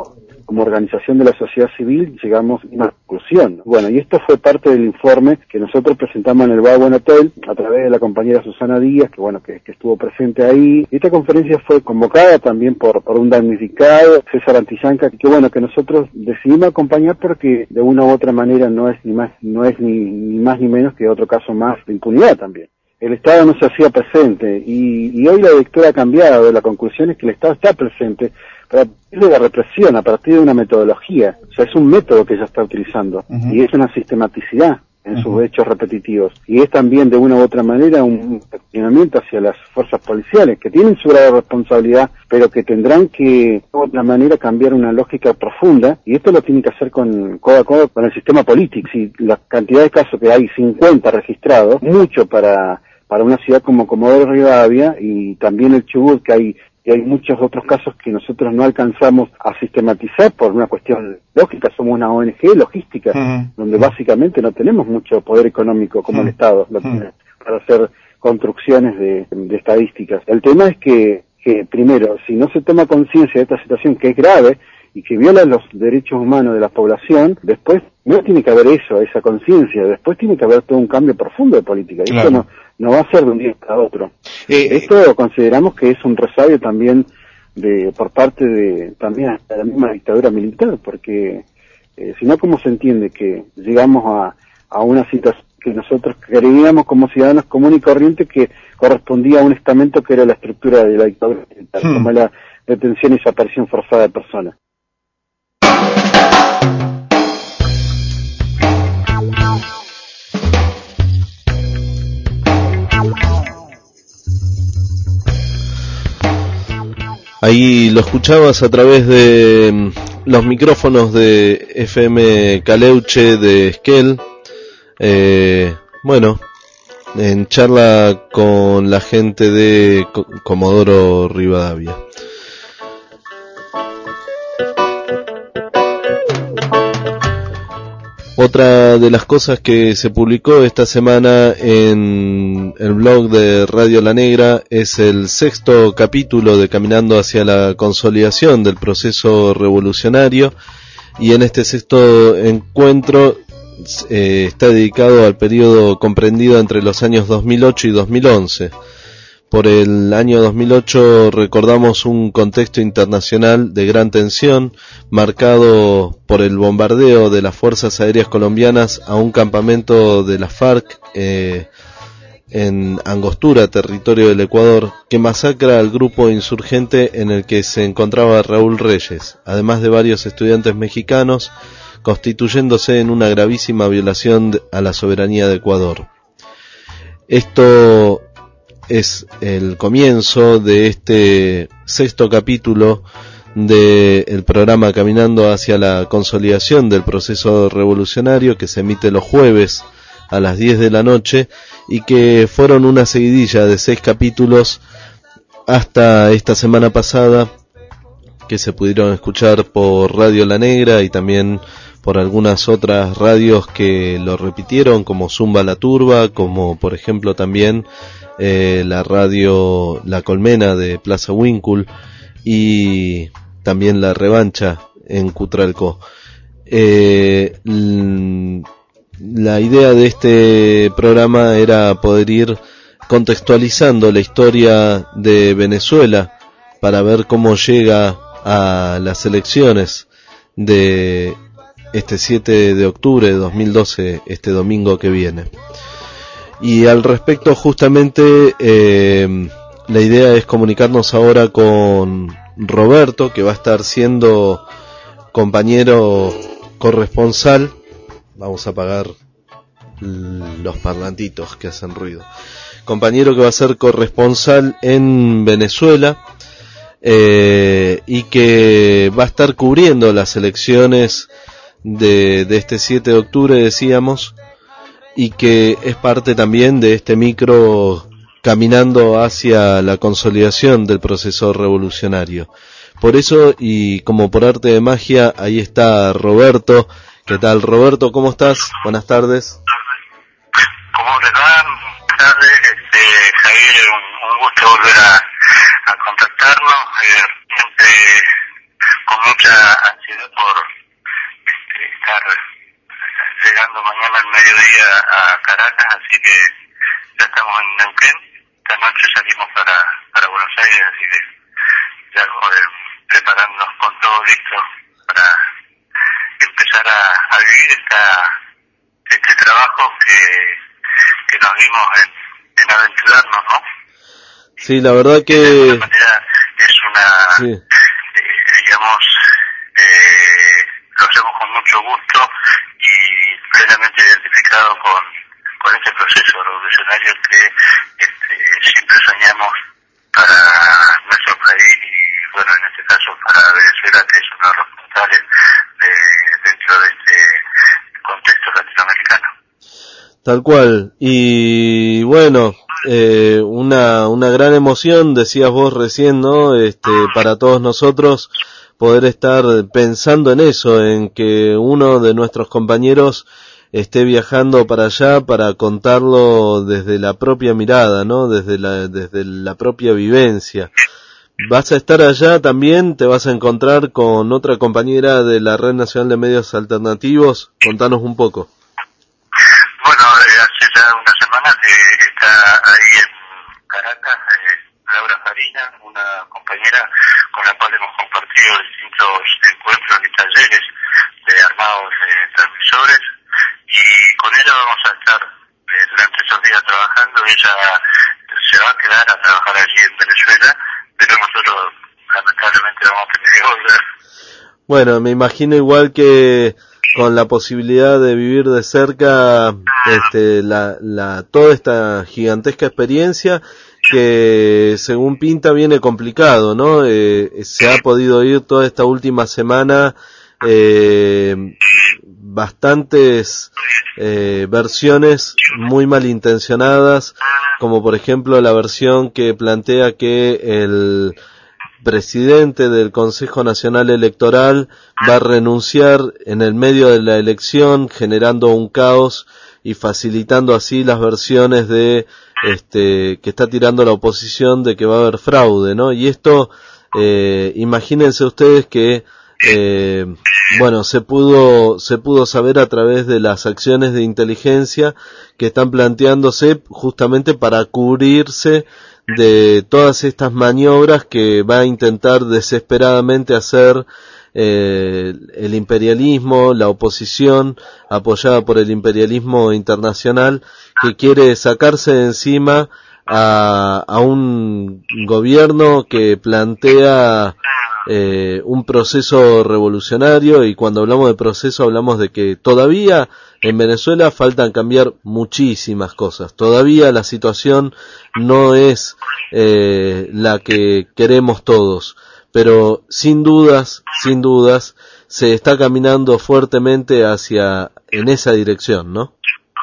como organización de la sociedad civil llegamos a una conclusión. Bueno, y esto fue parte del informe que nosotros presentamos en el Buen Hotel a través de la compañera Susana Díaz, que bueno, que, que estuvo presente ahí. Esta conferencia fue convocada también por, por un damnificado, César Antillanca, que bueno, que nosotros decidimos acompañar porque de una u otra manera no es ni más, no es ni, ni más ni menos que otro caso más de impunidad también. El Estado no se hacía presente y, y hoy la lectura ha cambiado. La conclusión es que el Estado está presente, pero a partir de la represión, a partir de una metodología. O sea, es un método que ella está utilizando, uh-huh. y es una sistematicidad en uh-huh. sus hechos repetitivos. Y es también de una u otra manera un accionamiento hacia las fuerzas policiales, que tienen su grado de responsabilidad, pero que tendrán que de otra manera cambiar una lógica profunda, y esto lo tienen que hacer con codo a codo con el sistema político. Si la cantidad de casos que hay, cincuenta registrados, mucho para para una ciudad como Comodoro Rivadavia, y también el Chubut, que hay y hay muchos otros casos que nosotros no alcanzamos a sistematizar por una cuestión lógica. Somos una O N G logística, uh-huh. donde básicamente no tenemos mucho poder económico como uh-huh. el Estado lo tiene uh-huh. para hacer construcciones de, de estadísticas. El tema es que, que, primero, si no se toma conciencia de esta situación que es grave y que viola los derechos humanos de la población, después no tiene que haber eso, esa conciencia, después tiene que haber todo un cambio profundo de política. Claro. Esto no, no va a ser de un día para otro. Eh, Esto consideramos que es un resabio también de por parte de también de la misma dictadura militar, porque eh, si no, ¿cómo se entiende que llegamos a, a una situación que nosotros creíamos como ciudadanos comunes y corrientes que correspondía a un estamento que era la estructura de la dictadura militar, hmm. como la detención y desaparición forzada de personas? Ahí lo escuchabas a través de los micrófonos de F M Caleuche de Esquel. Eh, bueno, en charla con la gente de Comodoro Rivadavia. Otra de las cosas que se publicó esta semana en el blog de Radio La Negra es el sexto capítulo de Caminando hacia la consolidación del proceso revolucionario, y en este sexto encuentro eh, está dedicado al periodo comprendido entre los años dos mil ocho y dos mil once. Por el año dos mil ocho recordamos un contexto internacional de gran tensión, marcado por el bombardeo de las Fuerzas Aéreas Colombianas a un campamento de las FARC eh, en Angostura, territorio del Ecuador, que masacra al grupo insurgente en el que se encontraba Raúl Reyes, además de varios estudiantes mexicanos, constituyéndose en una gravísima violación a la soberanía de Ecuador. Esto es el comienzo de este sexto capítulo del programa Caminando hacia la consolidación del proceso revolucionario, que se emite los jueves a las diez de la noche y que fueron una seguidilla de seis capítulos hasta esta semana pasada, que se pudieron escuchar por Radio La Negra y también por algunas otras radios que lo repitieron, como Zumba la Turba, como por ejemplo también eh, la radio La Colmena de Plaza Wincul y también La Revancha en Cutralcó. Eh, la idea de este programa era poder ir contextualizando la historia de Venezuela para ver cómo llega a las elecciones de este siete de octubre de dos mil doce, este domingo que viene. Y al respecto, justamente, eh, la idea es comunicarnos ahora con Roberto, que va a estar siendo compañero corresponsal. Vamos a apagar los parlantitos que hacen ruido. Compañero que va a ser corresponsal en Venezuela, eh, y que va a estar cubriendo las elecciones de, de este siete de octubre, decíamos, y que es parte también de este micro caminando hacia la consolidación del proceso revolucionario. Por eso, y como por arte de magia, ahí está Roberto. ¿Qué tal, Roberto? ¿Cómo estás? Buenas tardes. ¿Cómo te va? Buenas tardes, este, Javier, un, un gusto volver a, a contactarnos, eh, siempre con mucha queda por este, estar llegando mañana al mediodía a Caracas, así que ya estamos en Neuquén. Esta noche salimos para, para Buenos Aires, así que ya eh, preparándonos con todo listo para empezar a, a vivir esta, este trabajo que, que nos dimos en, en aventurarnos, ¿no? Sí, la verdad que... De alguna manera es una, sí. eh, digamos, eh, lo hacemos con mucho gusto y plenamente identificado con, con este proceso revolucionario que este, siempre soñamos para nuestro país y, bueno, en este caso para Venezuela, que es uno de los puntales de, dentro de este contexto latinoamericano. Tal cual. Y bueno, eh, una una gran emoción, decías vos recién, ¿no? Este, para todos nosotros poder estar pensando en eso, en que uno de nuestros compañeros esté viajando para allá para contarlo desde la propia mirada, ¿no? Desde la desde la propia vivencia. Vas a estar allá también, te vas a encontrar con otra compañera de la Red Nacional de Medios Alternativos. Contanos un poco. Bueno, eh, hace ya una semana que está ahí en Caracas, eh, Laura Farina, una compañera con la cual hemos compartido distintos encuentros y talleres de armados de transmisores, y con ella vamos a estar eh, durante esos días trabajando. Ella se va a quedar a trabajar allí en Venezuela, pero nosotros lamentablemente vamos a tener que volver. Bueno, me imagino igual que con la posibilidad de vivir de cerca este, la, la, toda esta gigantesca experiencia que según pinta viene complicado, ¿no? Eh, se ha podido ir toda esta última semana eh, bastantes eh, versiones muy malintencionadas, como por ejemplo la versión que plantea que el presidente del Consejo Nacional Electoral va a renunciar en el medio de la elección, generando un caos y facilitando así las versiones de este que está tirando la oposición de que va a haber fraude, ¿no? Y esto, eh, imagínense ustedes que eh, bueno, se pudo se pudo saber a través de las acciones de inteligencia que están planteándose justamente para cubrirse de todas estas maniobras que va a intentar desesperadamente hacer eh, el imperialismo, la oposición apoyada por el imperialismo internacional, que quiere sacarse de encima a, a un gobierno que plantea eh, un proceso revolucionario. Y cuando hablamos de proceso hablamos de que todavía en Venezuela faltan cambiar muchísimas cosas. Todavía la situación no es eh, la que queremos todos, pero sin dudas, sin dudas, se está caminando fuertemente hacia en esa dirección, ¿no?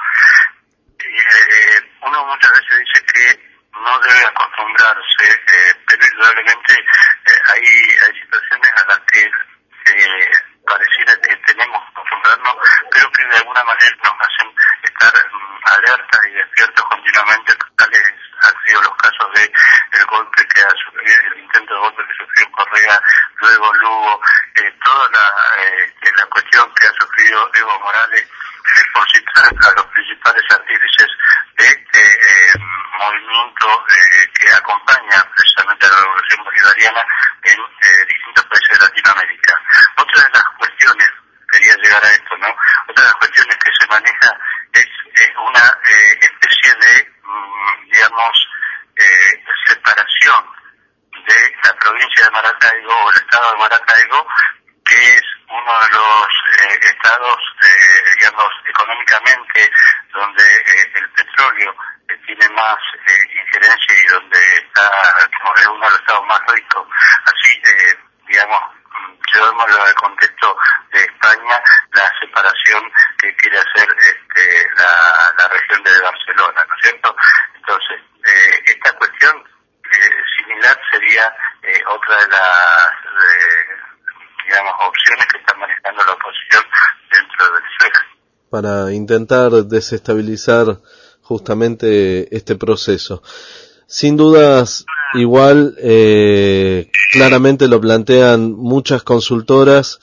Eh, uno muchas veces dice que no debe acostumbrarse, eh, pero indudablemente eh, hay, hay situaciones a las que eh, pareciera que tenemos que acostumbrarnos, pero que de alguna manera nos hacen estar um, alertas y despiertos continuamente. Tales han sido los casos de el golpe que ha sufrido, el intento de golpe que sufrió Correa, luego Lugo, eh, toda la, eh, la cuestión que ha sufrido Evo Morales, eh, por citar a los principales artífices de este eh, movimiento eh, que acompaña precisamente a la revolución bolivariana en eh, distintos países de Latinoamérica. Otra de las cuestiones, quería llegar a esto, ¿no? Otra de las cuestiones que se maneja es eh, una eh, especie de, mm, digamos, eh, separación de la provincia de Maracaibo o el estado de Maracaibo, que es uno de los eh, estados, eh, digamos, económicamente, donde eh, el petróleo eh, tiene más eh, injerencia y donde está, como es uno de los estados más ricos. Así, eh, digamos, llevémoslo al contexto de España, la separación que quiere hacer este, la, la región de Barcelona, ¿no es cierto? Entonces, eh, esta cuestión eh, similar sería eh, otra de las, eh, digamos, opciones que está manejando la oposición dentro de Venezuela. Para intentar desestabilizar justamente este proceso. Sin dudas, igual, eh, claramente lo plantean muchas consultoras,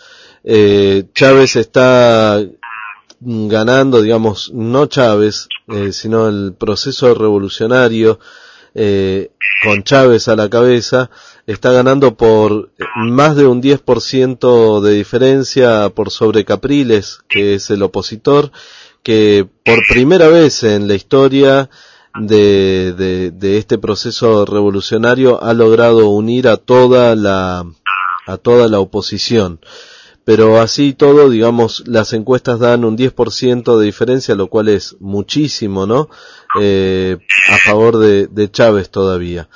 eh, Chávez está ganando, digamos, no Chávez, eh, sino el proceso revolucionario, eh, con Chávez a la cabeza, está ganando por más de un diez por ciento de diferencia por sobre Capriles, que es el opositor, que por primera vez en la historia de, de, de este proceso revolucionario ha logrado unir a toda la, a toda la oposición. Pero así todo, digamos, las encuestas dan un diez por ciento de diferencia, lo cual es muchísimo, ¿no? Eh, a favor de, de Chávez todavía.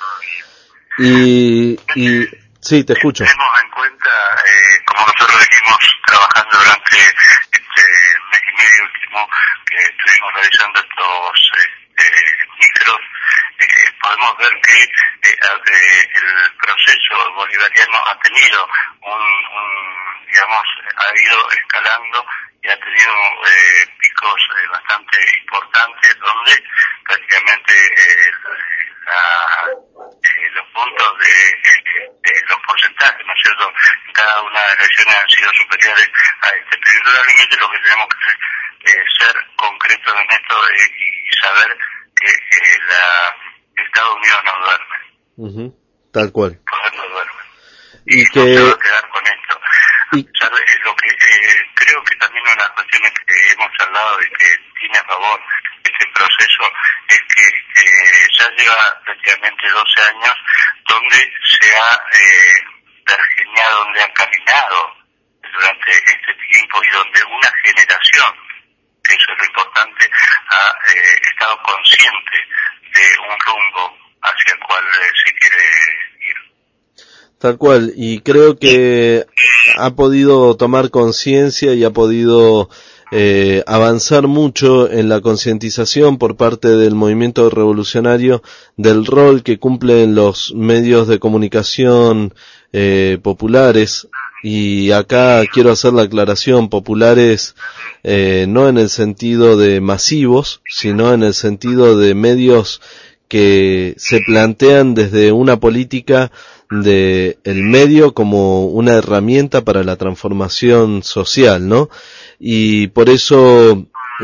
Y, y, sí, te escucho. Tenemos en cuenta, eh, como nosotros venimos trabajando durante este mes y medio último que estuvimos realizando estos eh, micros, eh, podemos ver que eh, eh, el proceso bolivariano ha tenido un, un digamos, ha ido escalando y ha tenido eh, picos eh, bastante importantes donde prácticamente eh, la, eh, los puntos de, de, de los porcentajes, ¿no es cierto?, en cada una de las elecciones han sido superiores a este. Pero indudablemente lo que tenemos que eh, ser concretos en esto eh, y saber que eh, la, Estados Unidos no duerme. Uh-huh. Tal cual. Poder no duerme. Y, y que... no se va a quedar con esto. Y... ¿Sabe? Lo que eh, creo que también una de las cuestiones que hemos hablado y que tiene a favor este proceso es que eh, ya lleva prácticamente doce años donde se ha eh, pergeñado, donde ha caminado durante este tiempo y donde una generación, que eso es lo importante, ha eh, estado consciente de un rumbo hacia el cual eh, se quiere ir. Tal cual, y creo que ha podido tomar conciencia y ha podido eh, avanzar mucho en la concientización por parte del movimiento revolucionario del rol que cumplen los medios de comunicación eh, populares. Y acá quiero hacer la aclaración, populares eh, no en el sentido de masivos, sino en el sentido de medios que se plantean desde una política de el medio como una herramienta para la transformación social, ¿no? Y por eso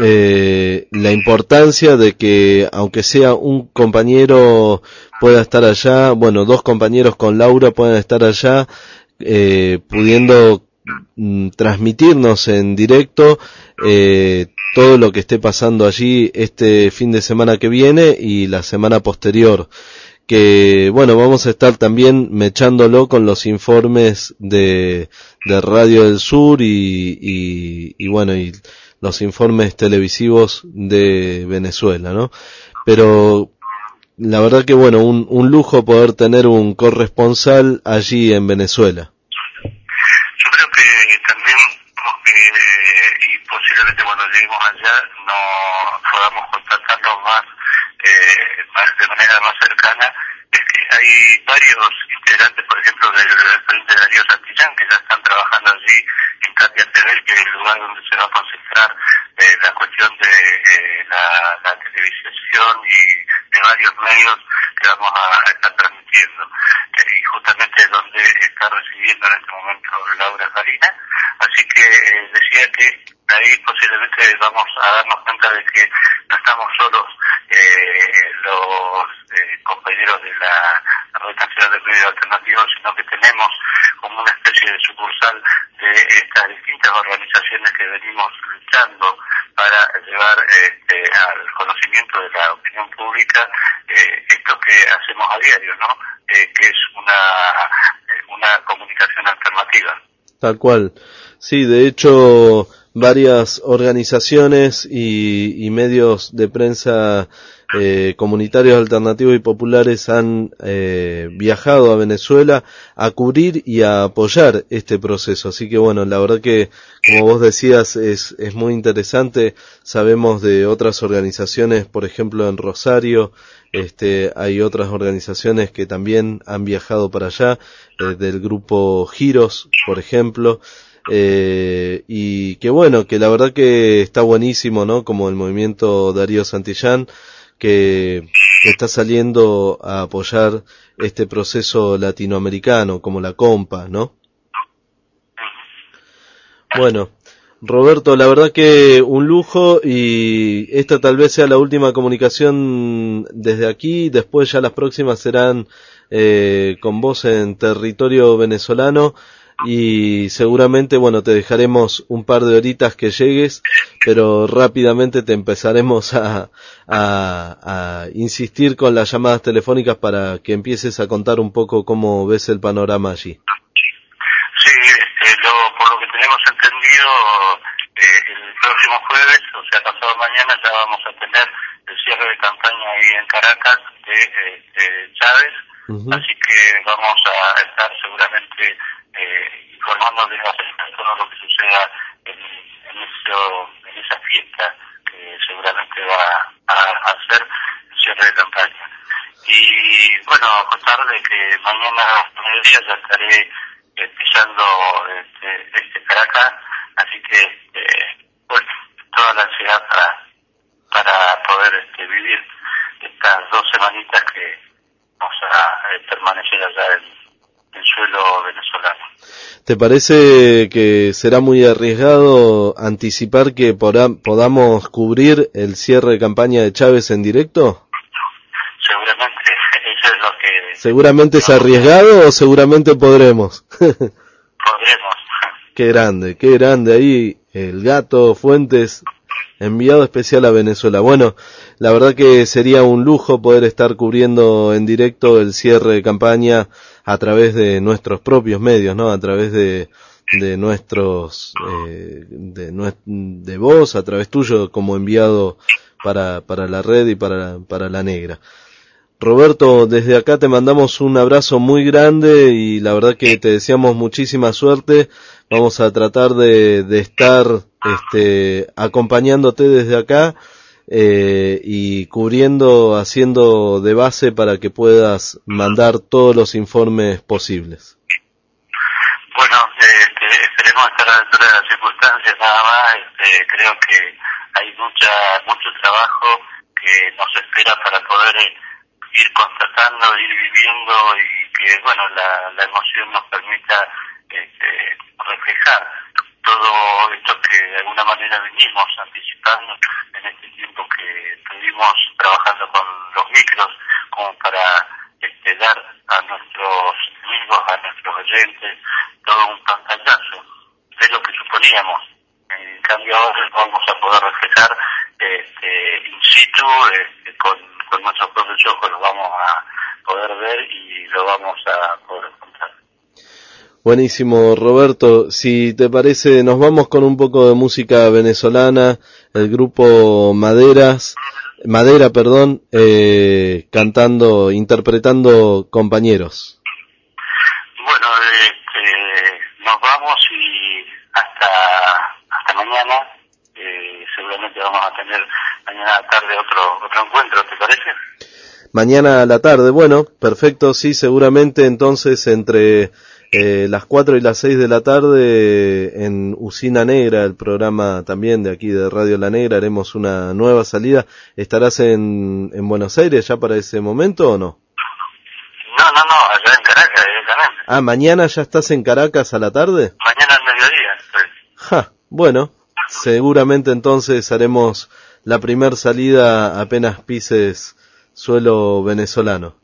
eh, la importancia de que aunque sea un compañero pueda estar allá, bueno, dos compañeros con Laura puedan estar allá, eh, pudiendo mm, transmitirnos en directo eh, todo lo que esté pasando allí este fin de semana que viene y la semana posterior, que bueno, vamos a estar también mechándolo con los informes de, de Radio del Sur y, y, y bueno, y los informes televisivos de Venezuela, ¿no? Pero la verdad que bueno, un, un lujo poder tener un corresponsal allí en Venezuela. Yo creo que también, eh, y posiblemente cuando lleguemos allá no podamos constatarlo más, eh, más de manera más cercana, es que hay varios integrantes, por ejemplo, del Frente Darío Santillán, que ya están trabajando allí en Katia T V, que es el lugar donde se va a concentrar eh, la cuestión de eh, la, la televisión y de varios medios que vamos a estar transmitiendo. Eh, y justamente es donde está recibiendo en este momento Laura Farina. Así que eh, decía que ahí posiblemente vamos a darnos cuenta de que no estamos solos eh, los eh, compañeros de la Red Nacional de Medios Alternativos, sino que tenemos como una especie de sucursal de estas distintas organizaciones que venimos luchando para llevar este, al conocimiento de la opinión pública eh, esto que hacemos a diario, ¿no? Eh, que es una, una comunicación alternativa. Tal cual. Sí, de hecho, varias organizaciones y, y medios de prensa eh, comunitarios alternativos y populares han eh, viajado a Venezuela a cubrir y a apoyar este proceso. Así que bueno, la verdad que, como vos decías, es, es muy interesante. Sabemos de otras organizaciones, por ejemplo en Rosario, este, hay otras organizaciones que también han viajado para allá, eh, del grupo Giros, por ejemplo. Eh, y que bueno, que la verdad que está buenísimo, ¿no? Como el movimiento Darío Santillán, que, que está saliendo a apoyar este proceso latinoamericano, como la Compa, ¿no? Bueno, Roberto, la verdad que un lujo, y esta tal vez sea la última comunicación desde aquí, después ya las próximas serán eh, con vos en territorio venezolano, y seguramente, bueno, te dejaremos un par de horitas que llegues, pero rápidamente te empezaremos a, a, a insistir con las llamadas telefónicas para que empieces a contar un poco cómo ves el panorama allí. Sí, este, lo, por lo que tenemos entendido, eh, el próximo jueves, o sea, pasado mañana, ya vamos a tener el cierre de campaña ahí en Caracas de, eh, de Chávez, uh-huh. Así que vamos a estar seguramente eh, informándoles acerca de todo lo que suceda en, en, eso, en esa fiesta que seguramente va a, a hacer el cierre de campaña. Y bueno, contarles que mañana a mediodía ya estaré Eh, pisando este, este Caracas, así que eh, bueno, toda la ansiedad para, para poder este, vivir estas dos semanitas que vamos a eh, permanecer allá en el suelo venezolano. ¿Te parece que será muy arriesgado anticipar que podá, podamos cubrir el cierre de campaña de Chávez en directo? Seguramente, eso es lo que... ¿Seguramente es arriesgado o seguramente podremos? Podremos. Qué grande, qué grande ahí el Gato Fuentes, enviado especial a Venezuela. Bueno, la verdad que sería un lujo poder estar cubriendo en directo el cierre de campaña a través de nuestros propios medios, ¿no? A través de de nuestros eh, de, de vos, a través tuyo como enviado para para la red y para para la Negra. Roberto, desde acá te mandamos un abrazo muy grande y la verdad que te deseamos muchísima suerte. Vamos a tratar de, de estar este, acompañándote desde acá eh, y cubriendo, haciendo de base para que puedas mandar todos los informes posibles. Bueno, este, esperemos estar a la altura de las circunstancias nada más. Este, creo que hay mucha mucho trabajo que nos espera para poder eh, ir constatando, ir viviendo y que, bueno, la, la emoción nos permita este, reflejar todo esto que de alguna manera venimos anticipando en este tiempo que estuvimos trabajando con los micros, como para este, dar a nuestros amigos, a nuestros oyentes, todo un pantallazo de lo que suponíamos. En cambio ahora vamos a poder reflejar este, in situ, este, con con nuestros propios ojos lo vamos a poder ver y lo vamos a poder contar. Buenísimo, Roberto. Si te parece, nos vamos con un poco de música venezolana, el grupo Maderas, Madera, perdón, eh, cantando, interpretando Compañeros. Bueno, este, nos vamos y hasta hasta mañana. Eh, seguramente vamos a tener mañana a la tarde otro otro encuentro, ¿te parece? Mañana a la tarde, bueno, perfecto, sí, seguramente entonces entre eh, las cuatro y las seis de la tarde en Usina Negra, el programa también de aquí de Radio La Negra, haremos una nueva salida. ¿Estarás en, en Buenos Aires ya para ese momento o no? No, no, no, allá en Caracas directamente. Ah, ¿mañana ya estás en Caracas a la tarde? Mañana al mediodía, sí. Ja, bueno. Seguramente entonces haremos la primer salida apenas pises suelo venezolano.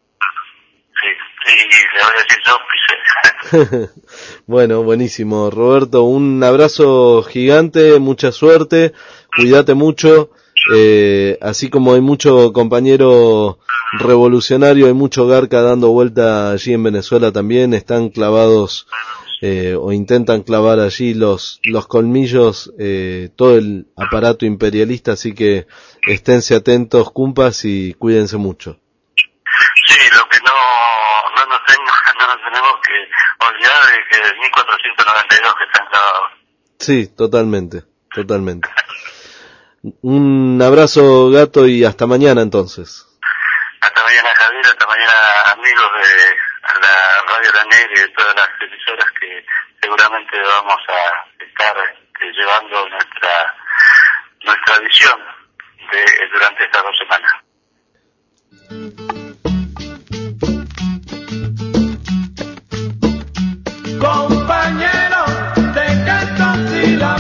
Sí, y le voy a decir yo pisé. Bueno, buenísimo. Roberto, un abrazo gigante, mucha suerte, cuídate mucho, eh, así como hay mucho compañero revolucionario, hay mucho garca dando vuelta allí en Venezuela también, están clavados Eh, o intentan clavar allí los los colmillos, eh, todo el aparato imperialista, así que esténse atentos, cumpas, y cuídense mucho. Sí, lo que no no nos, tengo, no nos tenemos que olvidar de que de mil cuatrocientos noventa y dos que están clavados. Sí, totalmente, totalmente. Un abrazo, Gato, y hasta mañana entonces. Hasta mañana, Javier, hasta mañana, amigos de la Radio La Negra y de todas las emisoras que seguramente vamos a estar eh, llevando nuestra nuestra visión de, durante estas dos semanas. Compañero, te canto si la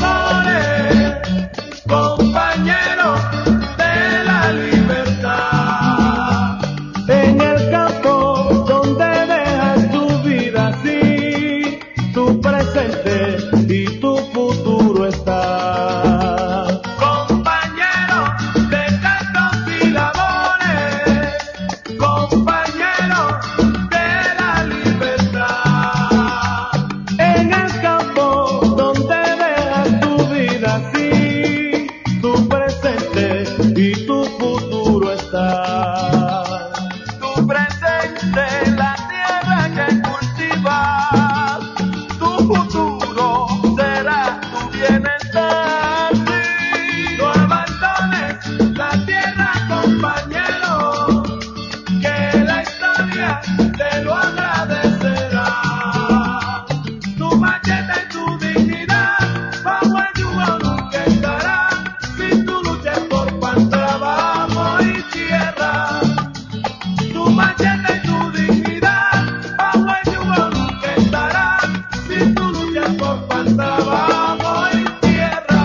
presente y tu futuro está. Compañero de cantos y labores, compañero de la libertad, en el campo donde veas tu vida así, tu presente y tu futuro está. Tu presente, la tierra que cultivas, tu futuro será tu bienestar. Sí, no abandones la tierra, compañero, que la historia te lo agradecerá. Tu machete y tu dignidad bajo el yugo nunca estará, si tú luchas por pan, trabajo y tierra. Tu machete y tu dignidad bajo el yugo nunca estará, si tú luchas por pan, trabajo y tierra.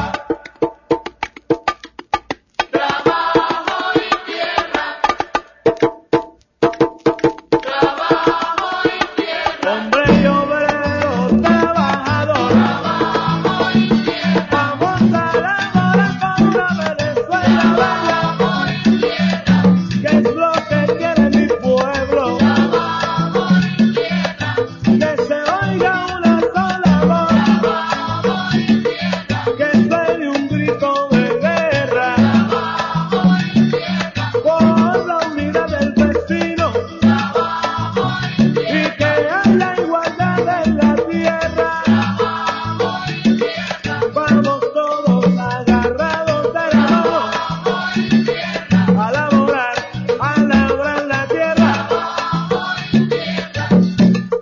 Trabajo y tierra. Trabajo y tierra. Hombre y obrero trabajador. Trabajo y tierra. Vamos a laborar por una Venezuela bella. ¿Qué es lo que quiere mi pueblo? Trabajo y tierra. Que se oiga una sola voz. Trabajo y tierra. Que suene un grito de guerra. Trabajo y tierra. Por la unidad del vecino. Trabajo y tierra. Y que haya igualdad en la tierra. Trabajo y tierra. Vamos todos agarrados de la mano. Trabajo y tierra. A laborar, a labrar la tierra. Trabajo y tierra. Trabajo y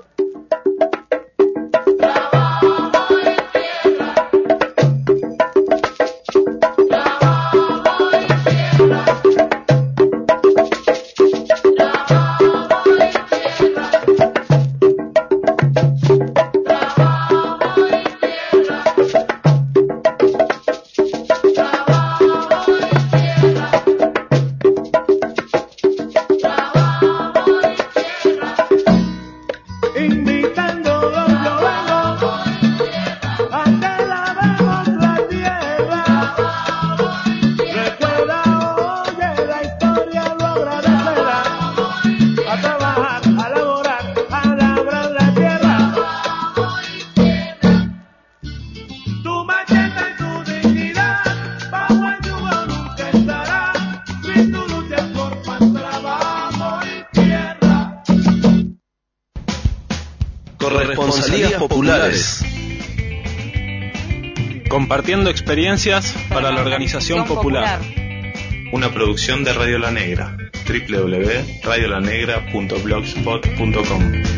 invitándolos yo vengo a que lavemos la tierra. Recuerda, oye, la historia lo agradecerá. A trabajar, a laborar, a labrar la tierra. Tu machete y tu dignidad bajo el yugo nunca estará, si tú luchas por pan, trabajo y tierra. Corresponsalías populares. Compartiendo experiencias para la organización popular. Una producción de Radio La Negra. doble u doble u doble u punto radio la negra punto blogspot punto com.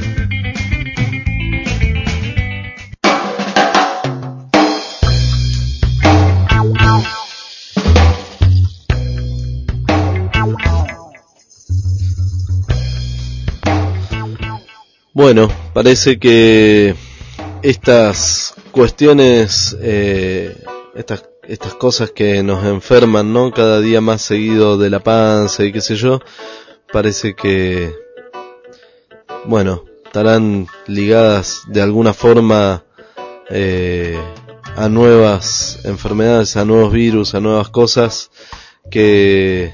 Bueno, parece que estas cuestiones, eh, estas estas cosas que nos enferman, ¿no? Cada día más seguido de la panza y qué sé yo, parece que, bueno, estarán ligadas de alguna forma eh, a nuevas enfermedades, a nuevos virus, a nuevas cosas que,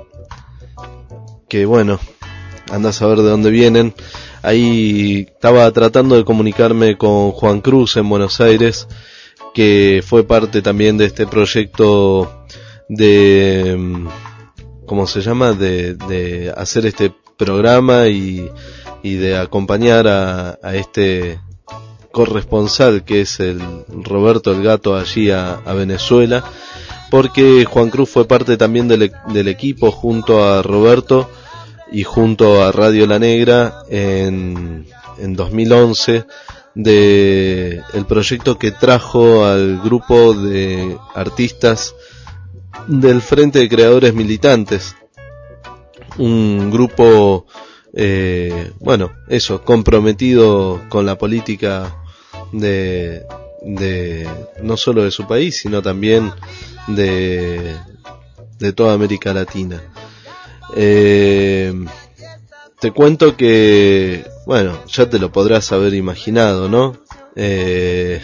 que bueno, anda a saber de dónde vienen. Ahí estaba tratando de comunicarme con Juan Cruz en Buenos Aires, que fue parte también de este proyecto de, ¿cómo se llama? De, de hacer este programa y, y de acompañar a, a este corresponsal que es el Roberto el Gato allí a, a Venezuela, porque Juan Cruz fue parte también del, del equipo junto a Roberto y junto a Radio La Negra en, en dos mil once de el proyecto que trajo al grupo de artistas del Frente de Creadores Militantes, un grupo eh, bueno, eso, comprometido con la política de, de no solo de su país, sino también de, de toda América Latina. Eh, te cuento que, bueno, ya te lo podrás haber imaginado, ¿no? Eh,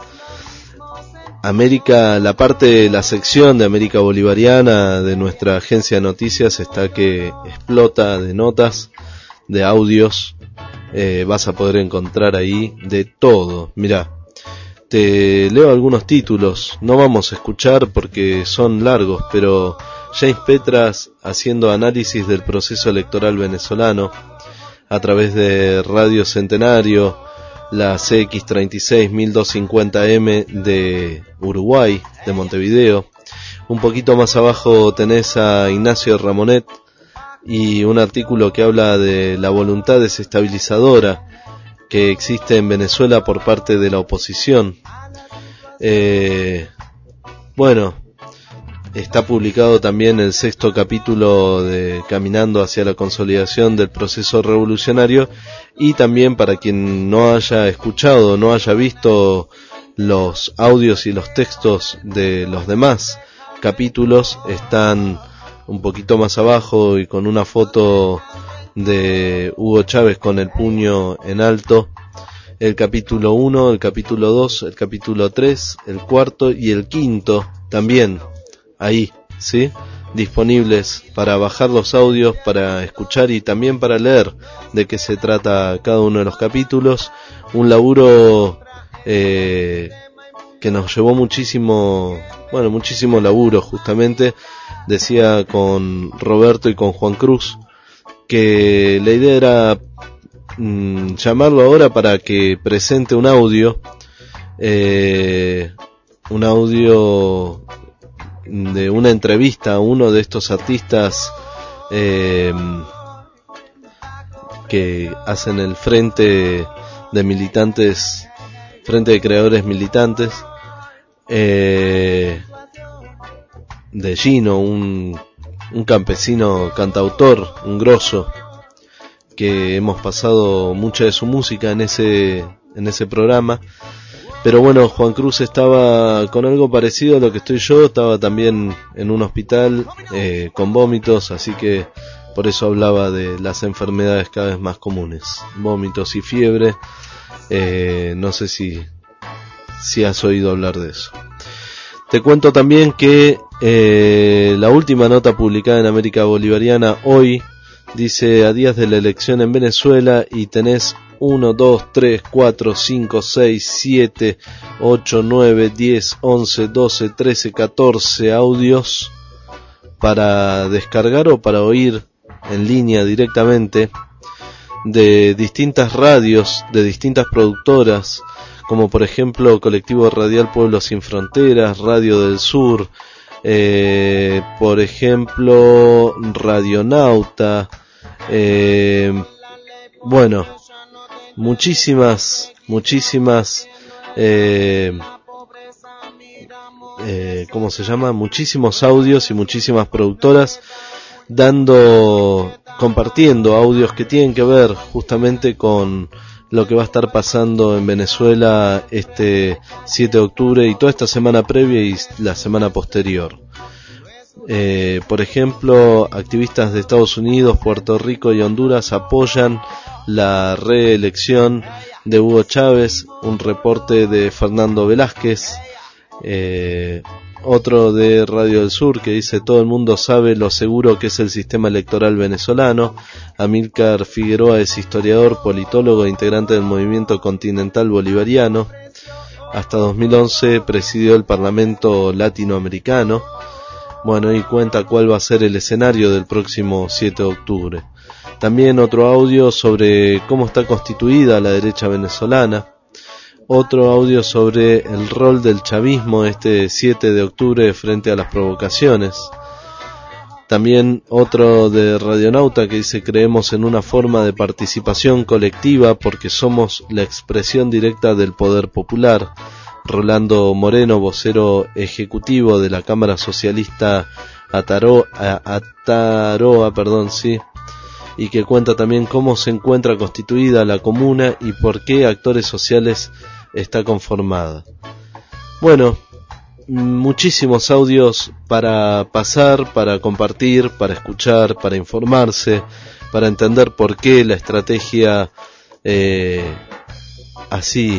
América, la parte, la sección de América Bolivariana de nuestra agencia de noticias está que explota de notas, de audios. Eh, vas a poder encontrar ahí de todo. Mirá, te leo algunos títulos, no vamos a escuchar porque son largos, pero James Petras haciendo análisis del proceso electoral venezolano a través de Radio Centenario, la C X treinta y seis mil doscientos cincuenta M de Uruguay, de Montevideo. Un poquito más abajo tenés a Ignacio Ramonet y un artículo que habla de la voluntad desestabilizadora que existe en Venezuela por parte de la oposición. Eh, bueno, está publicado también el sexto capítulo de Caminando hacia la consolidación del proceso revolucionario, y también, para quien no haya escuchado, no haya visto los audios y los textos de los demás capítulos, están un poquito más abajo y con una foto de Hugo Chávez con el puño en alto. El capítulo uno, el capítulo dos, el capítulo tres, el cuarto y el quinto también ahí, ¿sí? Disponibles para bajar los audios, para escuchar y también para leer de qué se trata cada uno de los capítulos. Un laburo eh, que nos llevó muchísimo, bueno, muchísimo laburo justamente. Decía con Roberto y con Juan Cruz que la idea era mmm, llamarlo ahora para que presente un audio, eh, un audio de una entrevista a uno de estos artistas eh, que hacen el frente de militantes, frente de creadores militantes, eh, de Gino, un, un campesino cantautor, un grosso, que hemos pasado mucha de su música en ese, en ese programa. Pero bueno, Juan Cruz estaba con algo parecido a lo que estoy yo, estaba también en un hospital eh, con vómitos, así que por eso hablaba de las enfermedades cada vez más comunes, vómitos y fiebre. Eh, no sé si, si has oído hablar de eso. Te cuento también que eh, la última nota publicada en América Bolivariana hoy dice: a días de la elección en Venezuela, y tenés uno, dos, tres, cuatro, cinco, seis, siete, ocho, nueve, diez, once, doce, trece, catorce audios para descargar o para oír en línea directamente de distintas radios, de distintas productoras, como por ejemplo Colectivo Radial Pueblos Sin Fronteras, Radio del Sur, eh, por ejemplo Radionauta, eh, bueno, muchísimas, muchísimas, eh, eh, ¿cómo se llama? Muchísimos audios y muchísimas productoras dando, compartiendo audios que tienen que ver justamente con lo que va a estar pasando en Venezuela este siete de octubre y toda esta semana previa y la semana posterior. Eh, por ejemplo, activistas de Estados Unidos, Puerto Rico y Honduras apoyan la reelección de Hugo Chávez, un reporte de Fernando Velázquez, eh, otro de Radio del Sur que dice: todo el mundo sabe lo seguro que es el sistema electoral venezolano. Amílcar Figueroa es historiador, politólogo e integrante del movimiento continental bolivariano. Hasta dos mil once presidió el Parlamento Latinoamericano. Bueno, y cuenta cuál va a ser el escenario del próximo siete de octubre. También otro audio sobre cómo está constituida la derecha venezolana. Otro audio sobre el rol del chavismo este siete de octubre frente a las provocaciones. También otro de Radionauta que dice: creemos en una forma de participación colectiva porque somos la expresión directa del poder popular. Rolando Moreno, vocero ejecutivo de la Cámara Socialista Ataro, Ataroa, perdón, sí, y que cuenta también cómo se encuentra constituida la comuna y por qué actores sociales está conformada. Bueno, muchísimos audios para pasar, para compartir, para escuchar, para informarse, para entender por qué la estrategia eh, así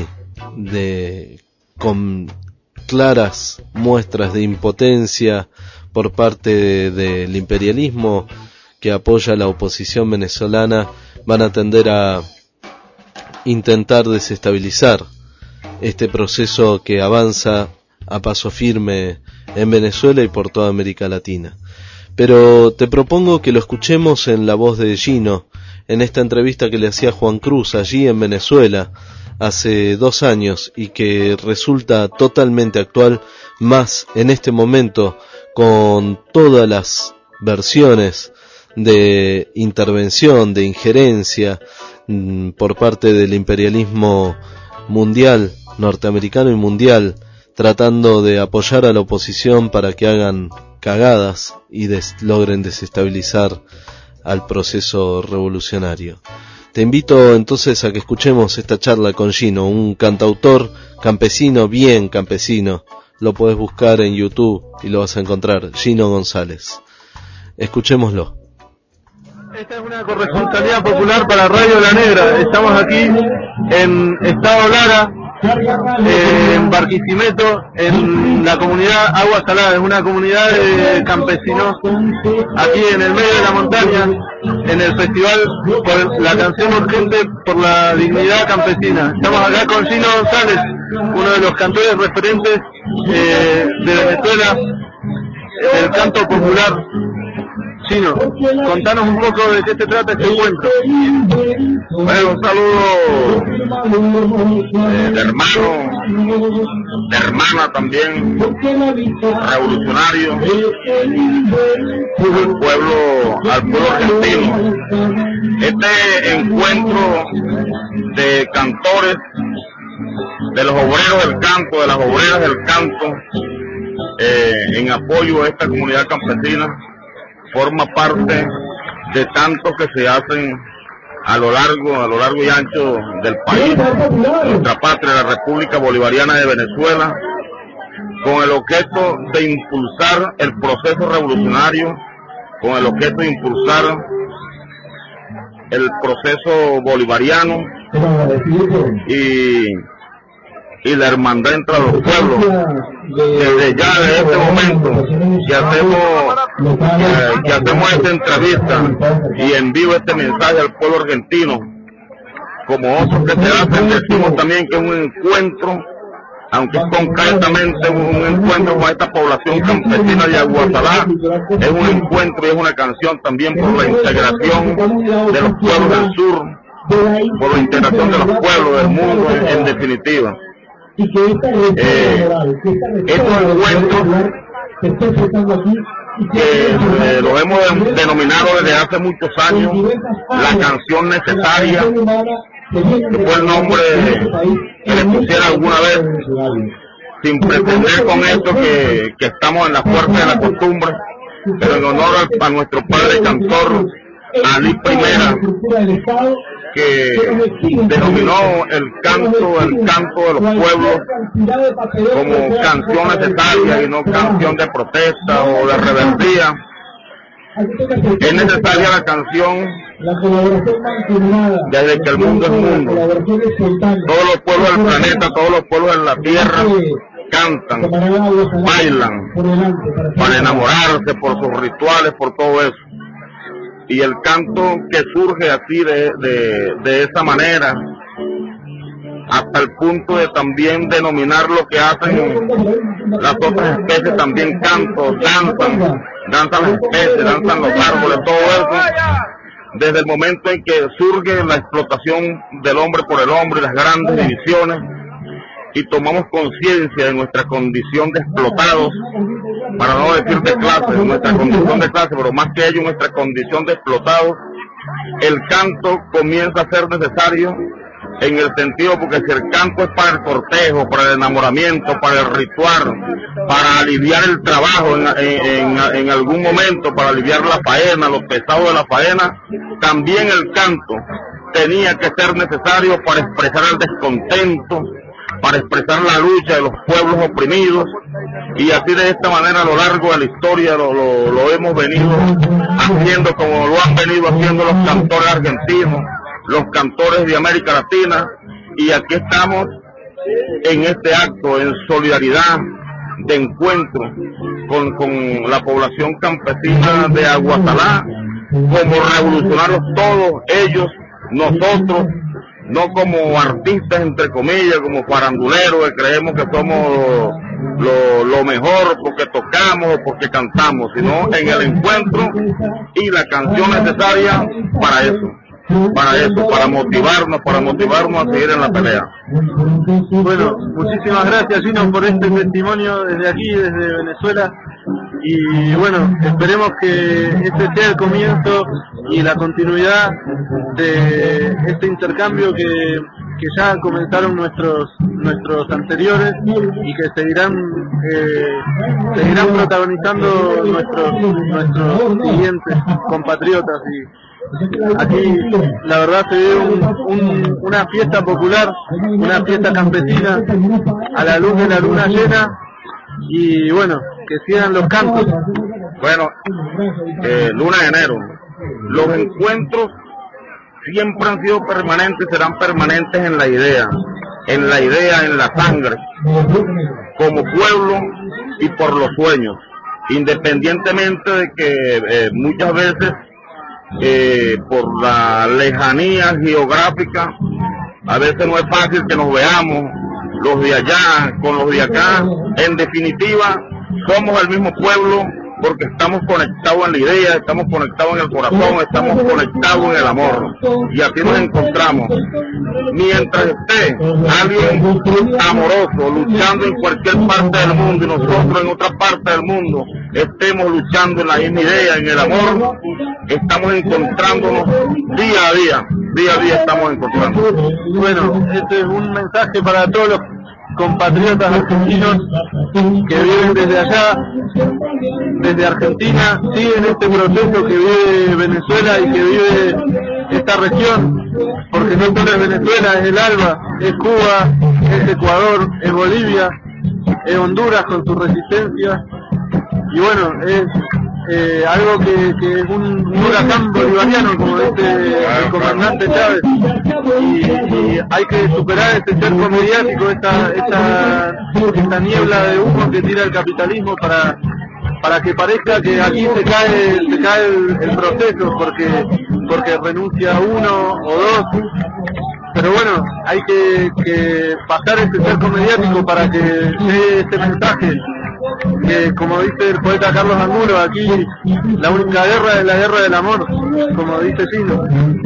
de con claras muestras de impotencia por parte del imperialismo que apoya a la oposición venezolana, van a tender a intentar desestabilizar este proceso que avanza a paso firme en Venezuela y por toda América Latina. Pero te propongo que lo escuchemos en la voz de Gino, en esta entrevista que le hacía Juan Cruz allí en Venezuela hace dos años y que resulta totalmente actual, más en este momento con todas las versiones de intervención, de injerencia mmm, por parte del imperialismo mundial, norteamericano y mundial, tratando de apoyar a la oposición para que hagan cagadas y des- logren desestabilizar al proceso revolucionario. Te invito entonces a que escuchemos esta charla con Gino, un cantautor campesino, bien campesino. Lo podés buscar en YouTube y lo vas a encontrar, Gino González. Escuchémoslo. Esta es una corresponsabilidad popular para Radio La Negra. Estamos aquí en Estado Lara, eh, en Barquisimeto, en la comunidad Agua Salada. Es una comunidad de campesinos aquí en el medio de la montaña, en el festival por la canción urgente por la dignidad campesina. Estamos acá con Gino González, uno de los cantores referentes eh, de Venezuela, del canto popular. Chino, contanos un poco de qué se trata este encuentro. Bueno, un saludo eh, de hermano, de hermana también, revolucionario, al pueblo, al pueblo argentino. Este encuentro de cantores, de los obreros del canto, de las obreras del canto, eh, en apoyo a esta comunidad campesina, forma parte de tantos que se hacen a lo largo, a lo largo y ancho del país, nuestra patria, la República Bolivariana de Venezuela, con el objeto de impulsar el proceso revolucionario, con el objeto de impulsar el proceso bolivariano y y la hermandad entre los pueblos. Desde ya, desde este momento, que hacemos, eh, que hacemos esta entrevista y envío este mensaje al pueblo argentino, como otros que se hacen, decimos también que es un encuentro, aunque es concretamente un encuentro con esta población campesina de Aguasalá, es un encuentro y es una canción también por la integración de los pueblos del sur, por la integración de los pueblos del mundo en, en definitiva. Eh, estos encuentros que eh, lo hemos denominado desde hace muchos años la canción necesaria, que fue el nombre que le pusiera alguna vez, sin pretender con esto que, que estamos en la fuerza de la costumbre, pero en honor a, a nuestro padre cantor Ali Primera, que denominó el canto, el canto de los pueblos como canción necesaria y no canción de protesta o de rebeldía. Es necesaria la canción desde que el mundo es mundo. Todos los pueblos del planeta, todos los pueblos en la tierra cantan, bailan para enamorarse, por sus rituales, por todo eso. Y el canto que surge así de, de, de esa manera, hasta el punto de también denominar lo que hacen las otras especies, también cantos, danzan, danzan las especies, danzan los árboles, todo eso, desde el momento en que surge la explotación del hombre por el hombre y las grandes divisiones, y tomamos conciencia de nuestra condición de explotados, para no decir de clase, nuestra condición de clase, pero más que ello nuestra condición de explotados, el canto comienza a ser necesario en el sentido, porque si el canto es para el cortejo, para el enamoramiento, para el ritual, para aliviar el trabajo en, en, en, en algún momento, para aliviar la faena, los pesados de la faena, también el canto tenía que ser necesario para expresar el descontento, para expresar la lucha de los pueblos oprimidos, y así de esta manera a lo largo de la historia lo, lo, lo hemos venido haciendo, como lo han venido haciendo los cantores argentinos, los cantores de América Latina, y aquí estamos en este acto, en solidaridad, de encuentro con, con la población campesina de Aguasalá, como revolucionarios todos ellos, nosotros, no como artistas entre comillas, como faranduleros que creemos que somos lo, lo mejor porque tocamos o porque cantamos, sino en el encuentro y la canción necesaria para eso. Para eso, para motivarnos, para motivarnos a seguir en la pelea. Bueno, muchísimas gracias, Gino, por este testimonio desde aquí, desde Venezuela. Y bueno, esperemos que este sea el comienzo y la continuidad de este intercambio que, que ya comenzaron nuestros nuestros anteriores y que seguirán eh, seguirán protagonizando nuestros nuestros siguientes compatriotas. Y aquí la verdad se ve un, un, una fiesta popular, una fiesta campesina a la luz de la luna llena, y bueno, que sigan los cantos. Bueno, eh, luna de enero, los encuentros siempre han sido permanentes, serán permanentes en la idea, en la idea, en la sangre, como pueblo y por los sueños, independientemente de que eh, muchas veces Eh, por la lejanía geográfica, a veces no es fácil que nos veamos, los de allá con los de acá. En definitiva, somos el mismo pueblo porque estamos conectados en la idea, estamos conectados en el corazón, estamos conectados en el amor, y así nos encontramos. Mientras esté alguien amoroso luchando en cualquier parte del mundo y nosotros en otra parte del mundo estemos luchando en la misma idea, en el amor, estamos encontrándonos día a día, día a día estamos encontrando. Bueno, este es un mensaje para todos los compatriotas argentinos que viven desde allá, desde Argentina, siguen este proceso que vive Venezuela y que vive esta región, porque no solo es Venezuela, es el ALBA, es Cuba, es Ecuador, es Bolivia, es Honduras con su resistencia, y bueno, es eh, algo que, que es un, un huracán bolivariano, como dice el comandante Chávez, y, y hay que superar este cerco mediático, esta, esta, esta niebla de humo que tira el capitalismo para para que parezca que aquí se cae se cae el, el proceso porque porque renuncia uno o dos, pero bueno, hay que, que pasar este cerco mediático para que llegue este mensaje que, como dice el poeta Carlos Angulo, aquí la única guerra es la guerra del amor, como dice Gino.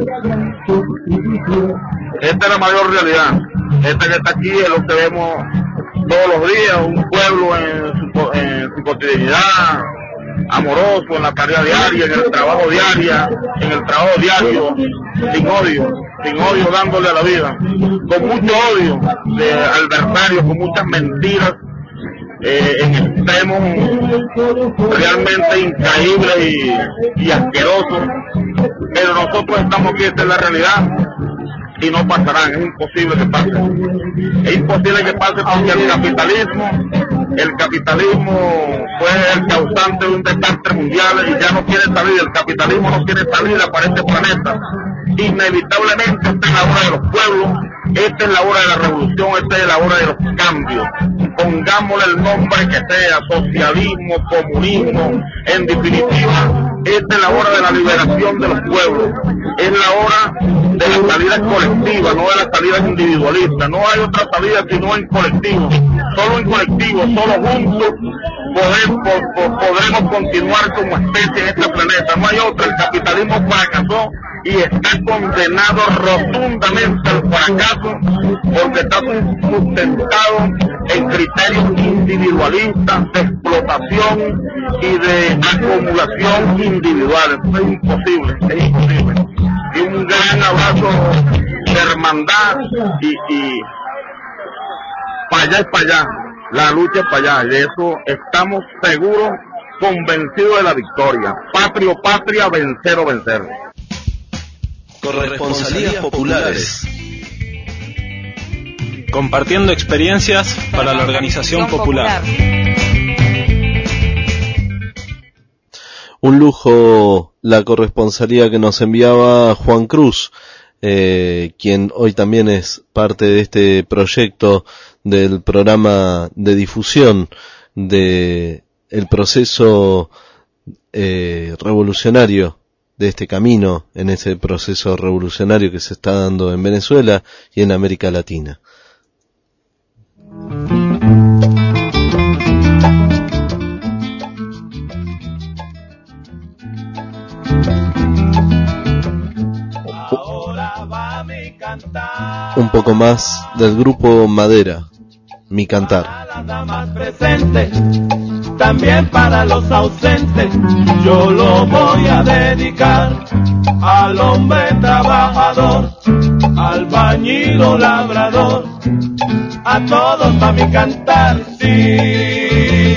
Esta es la mayor realidad, esta que está aquí es lo que vemos todos los días, un pueblo en su, en su cotidianidad, amoroso, en la tarea diaria, en el trabajo diario, en el trabajo diario, sin odio, sin odio dándole a la vida, con mucho odio de adversarios, con muchas mentiras, eh, en extremos realmente incaíbles y, y asquerosos, pero nosotros estamos aquí, esta es la realidad, y no pasarán, es imposible que pase, es imposible que pase porque el capitalismo, el capitalismo fue el causante de un desastre mundial y ya no quiere salir, el capitalismo no quiere salir para este planeta, inevitablemente esta es la hora de los pueblos, esta es la hora de la revolución, esta es la hora de los cambios, pongámosle el nombre que sea, socialismo, comunismo, en definitiva, esta es la hora de la liberación de los pueblos, es la hora de la salida colectiva, no de la salida individualista, no hay otra salida sino en colectivo, solo en colectivo, solo juntos poder, po, po, podremos continuar como especie en este planeta, no hay otra, el capitalismo fracasó y está condenado rotundamente al fracaso porque está sustentado en criterios individualistas de explotación y de acumulación individual. Es imposible, es imposible. Y un gran abrazo de hermandad y, y para allá es para allá, la lucha es para allá, y de eso estamos seguros, convencidos de la victoria. Patria o patria, vencer o vencer. Corresponsalías populares. Compartiendo experiencias para la organización popular. Un lujo la corresponsalía que nos enviaba Juan Cruz, eh, quien hoy también es parte de este proyecto del programa de difusión de el proceso eh, revolucionario, de este camino en ese proceso revolucionario que se está dando en Venezuela y en América Latina. Un poco más del grupo Madera, Mi Cantar. Para las damas presentes, también para los ausentes, yo lo voy a dedicar al hombre trabajador, al bañilo labrador, a todos va mi cantar, sí.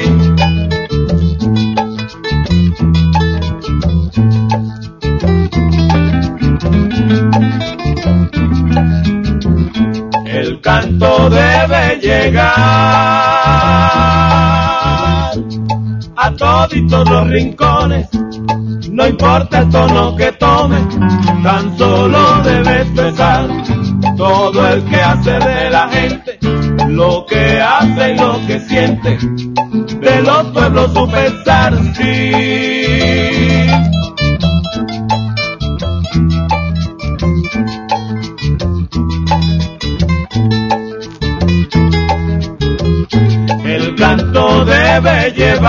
El canto debe llegar a toditos los rincones, no importa el tono que tome, tan solo debe expresar todo el que hace de la gente, lo que hace y lo que siente, de los pueblos su pensar, sí. El canto debe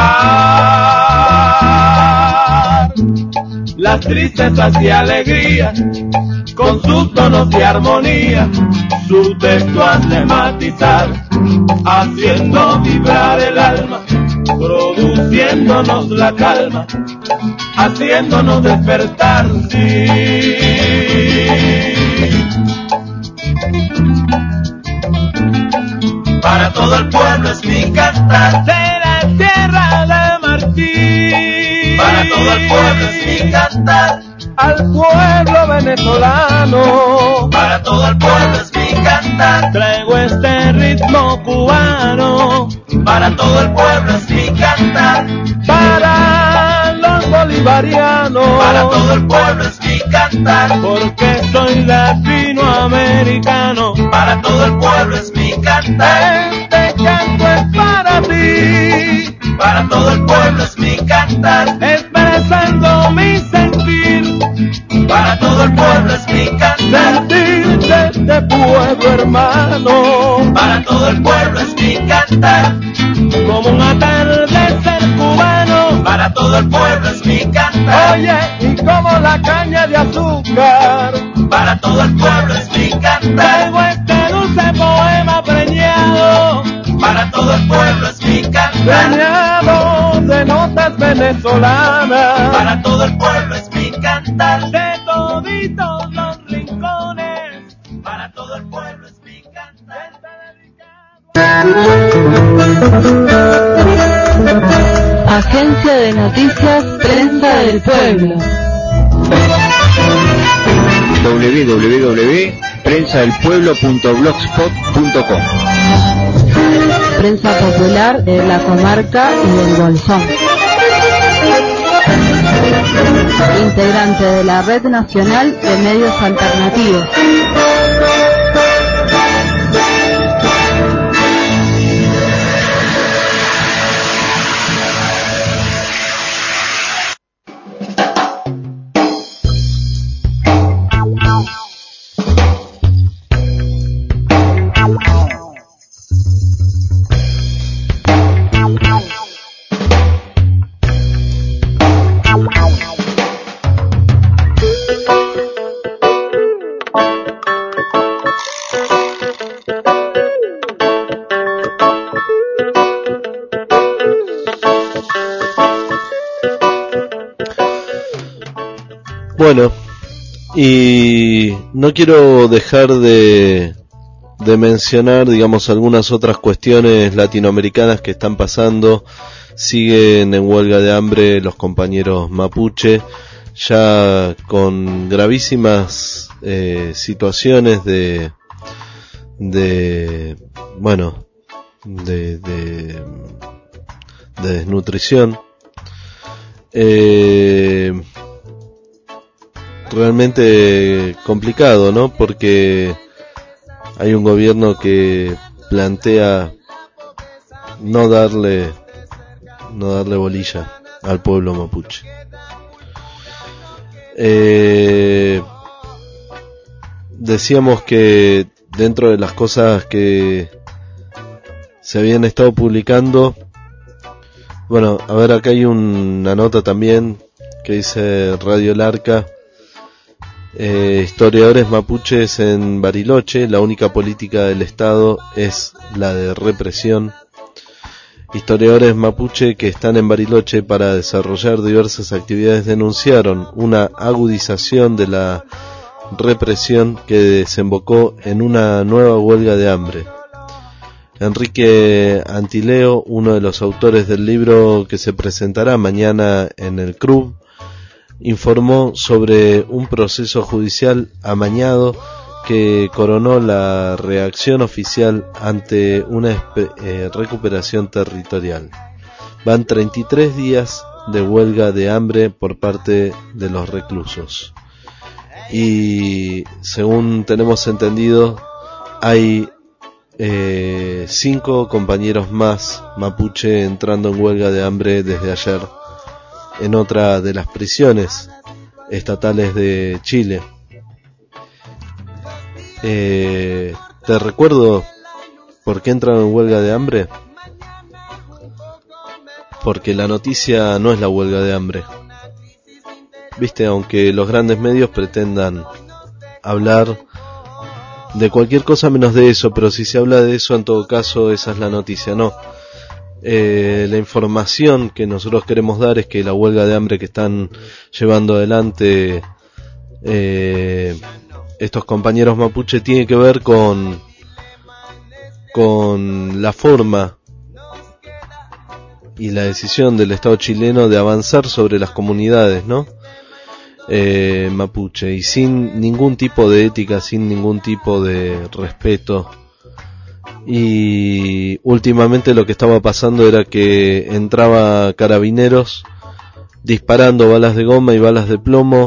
llevar las tristezas y alegrías, con sus tonos y armonía, su texto hace matizar, haciendo vibrar el alma, produciéndonos la calma, haciéndonos despertar, sí. Para todo el pueblo es mi cantar, de la tierra de Martín. Para todo el pueblo es mi cantar, al pueblo venezolano. Para todo el pueblo es mi cantar, traigo este ritmo cubano. Para todo el pueblo es mi cantar, para los bolivarianos. Para todo el pueblo es mi cantar, porque soy latinoamericano. Para todo el pueblo es mi cantar, este canto es para ti. Para todo el pueblo es mi cantar, expresando mi sentir. Para todo el pueblo es mi cantar, sentir de este pueblo hermano. Para todo el pueblo es mi cantar, como un atardecer cubano. Para todo el pueblo es mi cantar, oye, y como la caña de azúcar. Para todo el pueblo es mi cantar, traigo este dulce poema preñado. Para todo el pueblo es mi cantar, preñado de notas venezolanas. Para todo el pueblo es mi cantar, de toditos los rincones. Para todo el pueblo es mi cantar. Agencia de Noticias Prensa del Pueblo. doble u doble u doble u punto prensa del pueblo punto blogspot punto com. Prensa popular de la comarca y del Bolsón. Integrante de la Red Nacional de Medios Alternativos. Bueno, y no quiero dejar de, de mencionar, digamos, algunas otras cuestiones latinoamericanas que están pasando. Siguen en huelga de hambre los compañeros mapuche, ya con gravísimas eh, situaciones de, de, bueno, de, de, de desnutrición. Eh, realmente complicado, ¿no? Porque hay un gobierno que plantea no darle no darle bolilla al pueblo mapuche. Eh, decíamos que dentro de las cosas que se habían estado publicando, bueno, a ver, acá hay una nota también que dice Radio Larca, eh, historiadores mapuches en Bariloche, la única política del Estado es la de represión. Historiadores mapuche que están en Bariloche para desarrollar diversas actividades denunciaron una agudización de la represión que desembocó en una nueva huelga de hambre. Enrique Antileo, uno de los autores del libro que se presentará mañana en el C R U B, informó sobre un proceso judicial amañado que coronó la reacción oficial ante una eh, recuperación territorial. Van treinta y tres días de huelga de hambre por parte de los reclusos. Y según tenemos entendido, hay eh, cinco compañeros más mapuche entrando en huelga de hambre desde ayer en otra de las prisiones estatales de Chile. Eh, te recuerdo por qué entran en huelga de hambre. Porque la noticia no es la huelga de hambre. Viste, aunque los grandes medios pretendan hablar de cualquier cosa menos de eso, pero si se habla de eso, en todo caso, esa es la noticia, no. Eh, la información que nosotros queremos dar es que la huelga de hambre que están llevando adelante eh, estos compañeros mapuche tiene que ver con con la forma y la decisión del Estado chileno de avanzar sobre las comunidades, ¿no? Eh, mapuche, y sin ningún tipo de ética, sin ningún tipo de respeto. Y últimamente lo que estaba pasando era que entraba carabineros disparando balas de goma y balas de plomo,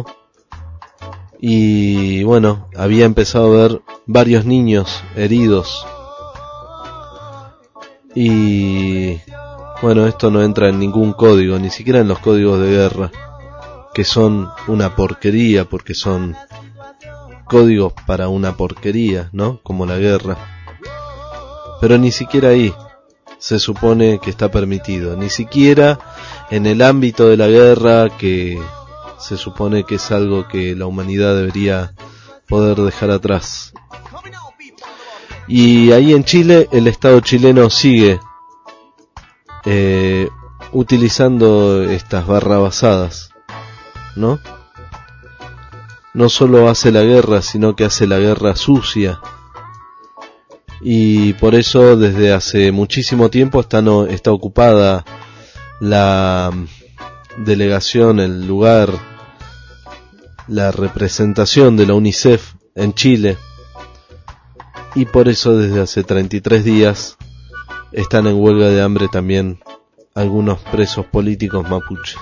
y bueno, había empezado a ver varios niños heridos. Y bueno, esto no entra en ningún código, ni siquiera en los códigos de guerra, que son una porquería, porque son códigos para una porquería, ¿no? Como la guerra. Pero ni siquiera ahí se supone que está permitido, ni siquiera en el ámbito de la guerra, que se supone que es algo que la humanidad debería poder dejar atrás. Y ahí en Chile, el Estado chileno sigue eh, utilizando estas barrabasadas, ¿no? No solo hace la guerra, sino que hace la guerra sucia. Y por eso desde hace muchísimo tiempo está, no, está ocupada la delegación, el lugar, la representación de la UNICEF en Chile. Y por eso desde hace treinta y tres días están en huelga de hambre también algunos presos políticos mapuche.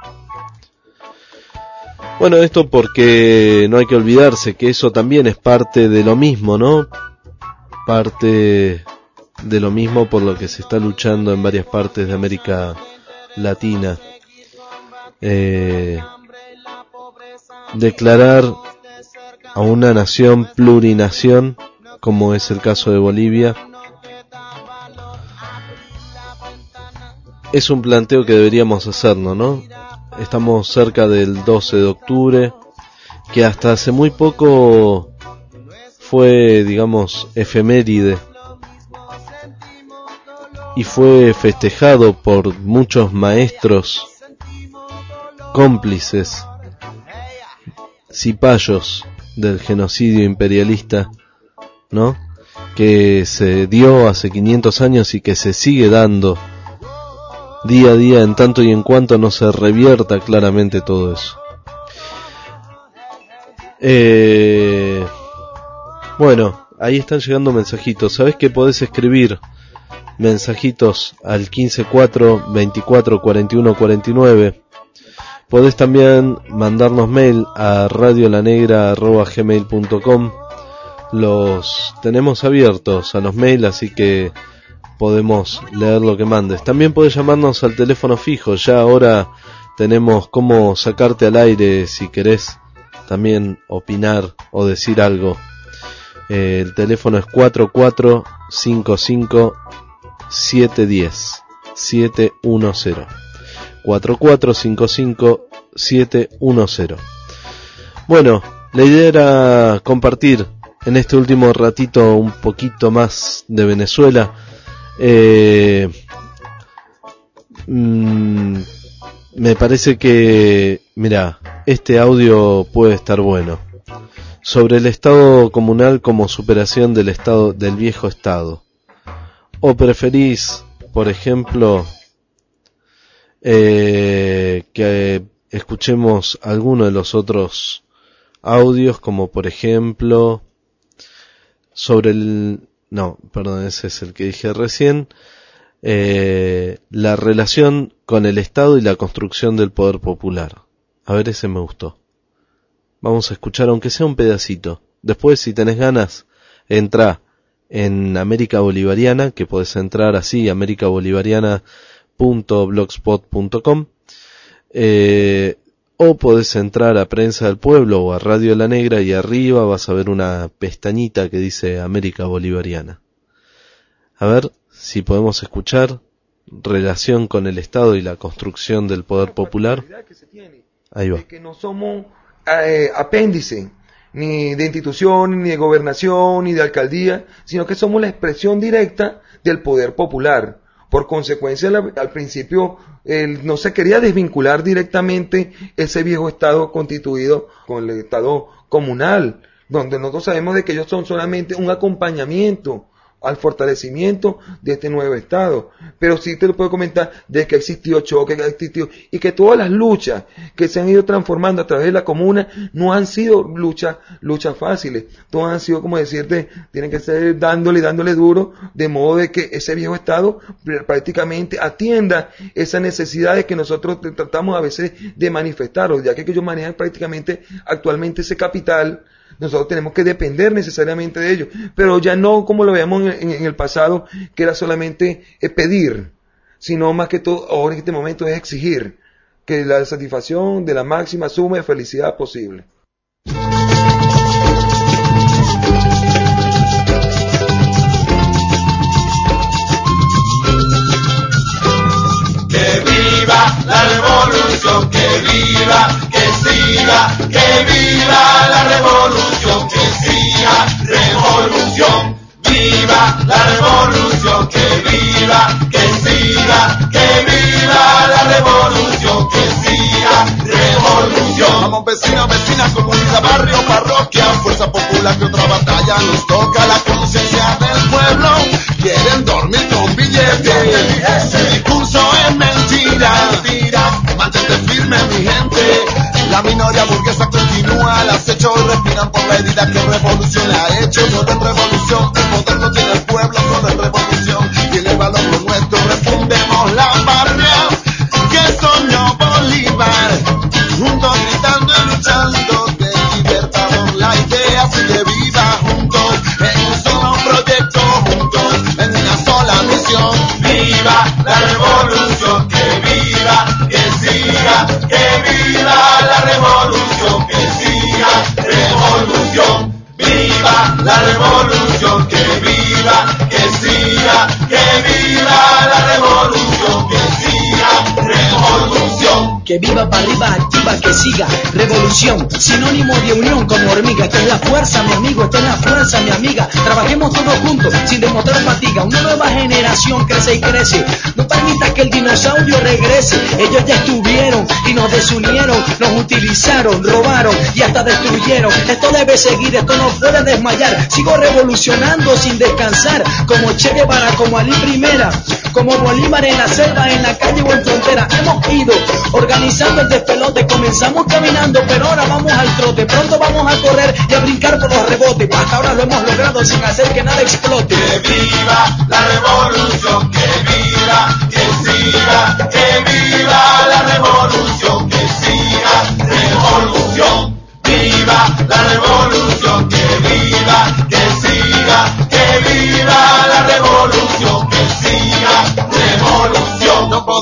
Bueno, esto porque no hay que olvidarse que eso también es parte de lo mismo, ¿no? Parte de lo mismo por lo que se está luchando en varias partes de América Latina. Eh, declarar a una nación plurinación, como es el caso de Bolivia, es un planteo que deberíamos hacernos, ¿no? Estamos cerca del doce de octubre, que hasta hace muy poco fue, digamos, efeméride y fue festejado por muchos maestros cómplices, cipayos del genocidio imperialista, ¿no? Que se dio hace quinientos años y que se sigue dando día a día, en tanto y en cuanto no se revierta claramente todo eso. Eh, bueno, ahí están llegando mensajitos. ¿Sabés que podés escribir mensajitos al quince cuatro veinticuatro cuarenta y uno cuarenta y nueve? Podés también mandarnos mail a radiolanegra arroba gmail punto com. los tenemos abiertos a los mails, así que podemos leer lo que mandes. También podés llamarnos al teléfono fijo, ya ahora tenemos cómo sacarte al aire si querés también opinar o decir algo. Eh, el teléfono es cuatro cuatro cinco cinco siete uno cero siete uno cero cuatro cuatro cinco cinco siete uno cero. Bueno, la idea era compartir en este último ratito un poquito más de Venezuela. Eh, mmm, me parece que, mira, este audio puede estar bueno. Sobre el Estado comunal como superación del Estado, del viejo Estado. ¿O preferís, por ejemplo, eh, que escuchemos alguno de los otros audios, como por ejemplo sobre el, no, perdón, ese es el que dije recién, eh, la relación con el Estado y la construcción del poder popular? A ver, ese me gustó. Vamos a escuchar aunque sea un pedacito. Después, si tenés ganas, entra en América Bolivariana, que podés entrar así, america bolivariana punto blogspot punto com, eh, o podés entrar a Prensa del Pueblo o a Radio La Negra, y arriba vas a ver una pestañita que dice América Bolivariana. A ver si podemos escuchar relación con el Estado y la construcción del poder popular. Ahí va. Que no somos eh, apéndice ni de institución, ni de gobernación, ni de alcaldía, sino que somos la expresión directa del poder popular. Por consecuencia, la, al principio eh, no se quería desvincular directamente ese viejo Estado constituido con el Estado comunal, donde nosotros sabemos de que ellos son solamente un acompañamiento al fortalecimiento de este nuevo Estado. Pero sí te lo puedo comentar de que existió choque, que existió, y que todas las luchas que se han ido transformando a través de la comuna no han sido luchas luchas fáciles, todas han sido, como decirte, tienen que ser dándole, dándole duro, de modo de que ese viejo Estado prácticamente atienda esas necesidades que nosotros tratamos a veces de manifestar, ya que ellos manejan prácticamente actualmente ese capital. Nosotros tenemos que depender necesariamente de ellos, pero ya no como lo veíamos en, en, en el pasado, que era solamente eh, pedir, sino más que todo ahora en este momento es exigir que la satisfacción de la máxima suma de felicidad posible. Que viva la revolución, que viva, que siga, que viva la revolución, que siga, revolución, viva la revolución, que viva, que siga, que viva la revolución, que siga, revolución. Vamos vecinos, vecinas, comunidad, barrio, parroquia, fuerza popular, que otra batalla nos toca, la conciencia del pueblo, quieren dormir con billetes, el discurso es mentira, mentira, mantente firme mi gente, la minoría burguesa continúa al acecho, respiran por la herida que revolución le ha hecho, todo en revolución, el poder no tiene el pueblo, todo en revolución, tiene el valor lo nuestro, refundemos la patria, que soñó Bolívar, juntos gritando y luchando, de libertador la idea sigue viva, juntos, en un solo proyecto, juntos, en una sola misión, viva la revolución, que viva, que siga, que viva la revolución, que siga, revolución, viva la revolución, que viva, que siga, que viva la revolución, que siga, revolución. Que viva para arriba, activa, que siga, revolución, sinónimo de unión como hormiga, esta es la fuerza mi amigo, esta es la fuerza mi amiga, trabajemos todos juntos, sin demostrar fatiga, una nueva generación crece y crece, no permita que el dinosaurio regrese, ellos ya estuvieron y nos desunieron, nos utilizaron, robaron y hasta destruyeron, esto debe seguir, esto no puede desmayar, sigo revolucionando sin descansar, como Che Guevara, como Ali Primera, como Bolívar en la selva, en la calle o en frontera, hemos ido organizando el despelote, comenzamos caminando, pero ahora vamos al trote, pronto vamos a correr y a brincar por los rebotes, hasta ahora lo hemos logrado sin hacer que nada explote. Que viva la revolución, que viva, que siga, que viva la revolución, que siga, revolución, viva la revolución, que viva, que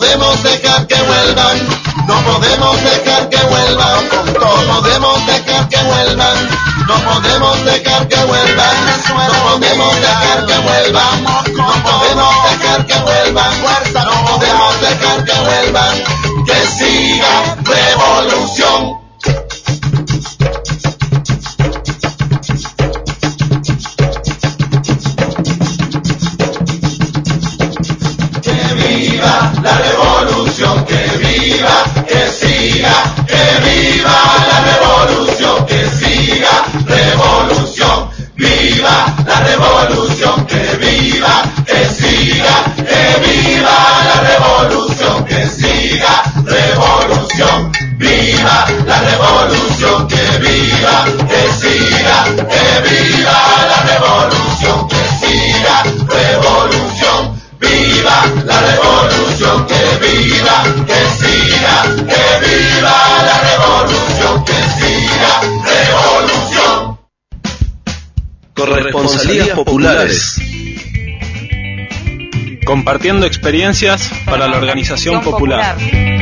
podemos dejar que vuelvan, no podemos dejar que vuelvan, no podemos dejar que vuelvan, no podemos dejar que vuelvan, no podemos dejar que vuelvan, no podemos dejar que vuelvan, no podemos dejar que vuelvan, que siga revolución. La revolución, que viva, que siga, que viva la revolución, que siga, revolución, viva la revolución, que viva, que siga, que viva la revolución, que siga, revolución, viva la revolución, que viva, que siga, que viva la revolución, que siga, revolución, viva la revolución, que viva, que siga, que viva la revolución, que siga, revolución. Corresponsalías populares. Compartiendo experiencias para la organización popular.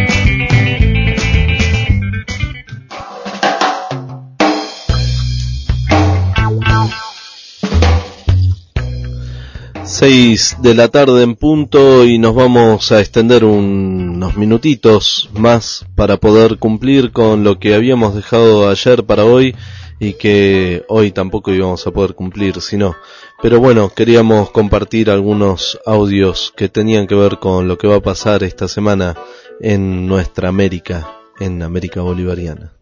Seis de la tarde en punto y nos vamos a extender un, unos minutitos más para poder cumplir con lo que habíamos dejado ayer para hoy y que hoy tampoco íbamos a poder cumplir, sino. Pero bueno, queríamos compartir algunos audios que tenían que ver con lo que va a pasar esta semana en nuestra América, en América Bolivariana.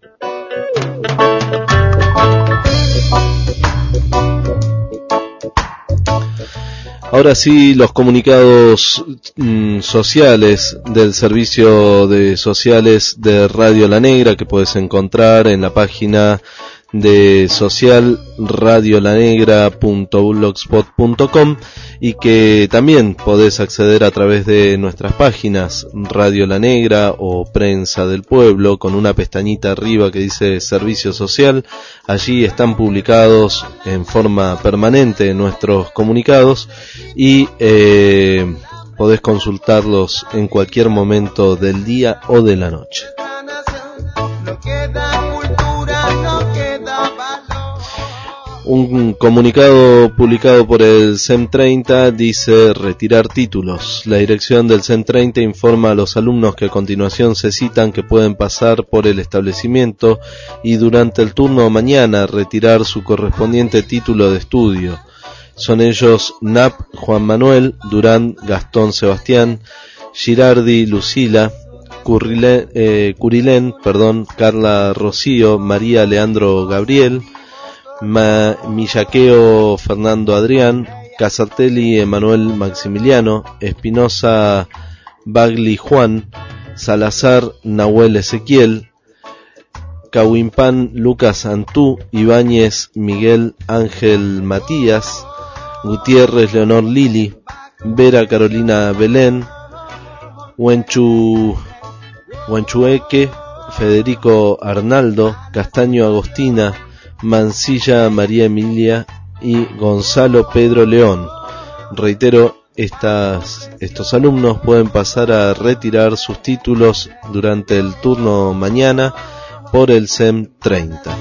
Ahora sí, los comunicados mm, sociales del servicio de sociales de Radio La Negra, que puedes encontrar en la página de social radio la negra punto blogspot punto com y que también podés acceder a través de nuestras páginas Radio La Negra o Prensa del Pueblo, con una pestañita arriba que dice Servicio Social. Allí están publicados en forma permanente nuestros comunicados y eh, podés consultarlos en cualquier momento del día o de la noche. Un comunicado publicado por el C E M treinta dice: retirar títulos. La dirección del C E M treinta informa a los alumnos que a continuación se citan que pueden pasar por el establecimiento y durante el turno mañana retirar su correspondiente título de estudio. Son ellos N A P Juan Manuel, Durán Gastón Sebastián, Girardi Lucila, Curilén, eh, Curilén, perdón, Carla Rocío, María Leandro Gabriel, Ma, Millaqueo Fernando Adrián, Casartelli Emanuel Maximiliano, Espinosa Bagli Juan, Salazar Nahuel Ezequiel, Cahuimpan Lucas Antú, Ibáñez Miguel Ángel Matías, Gutiérrez Leonor Lili, Vera Carolina Belén, Huenchu, Huenchueque Federico Arnaldo, Castaño Agostina, Mancilla María Emilia y Gonzalo Pedro León. Reitero, estas, estos alumnos pueden pasar a retirar sus títulos durante el turno mañana por el C E M treinta.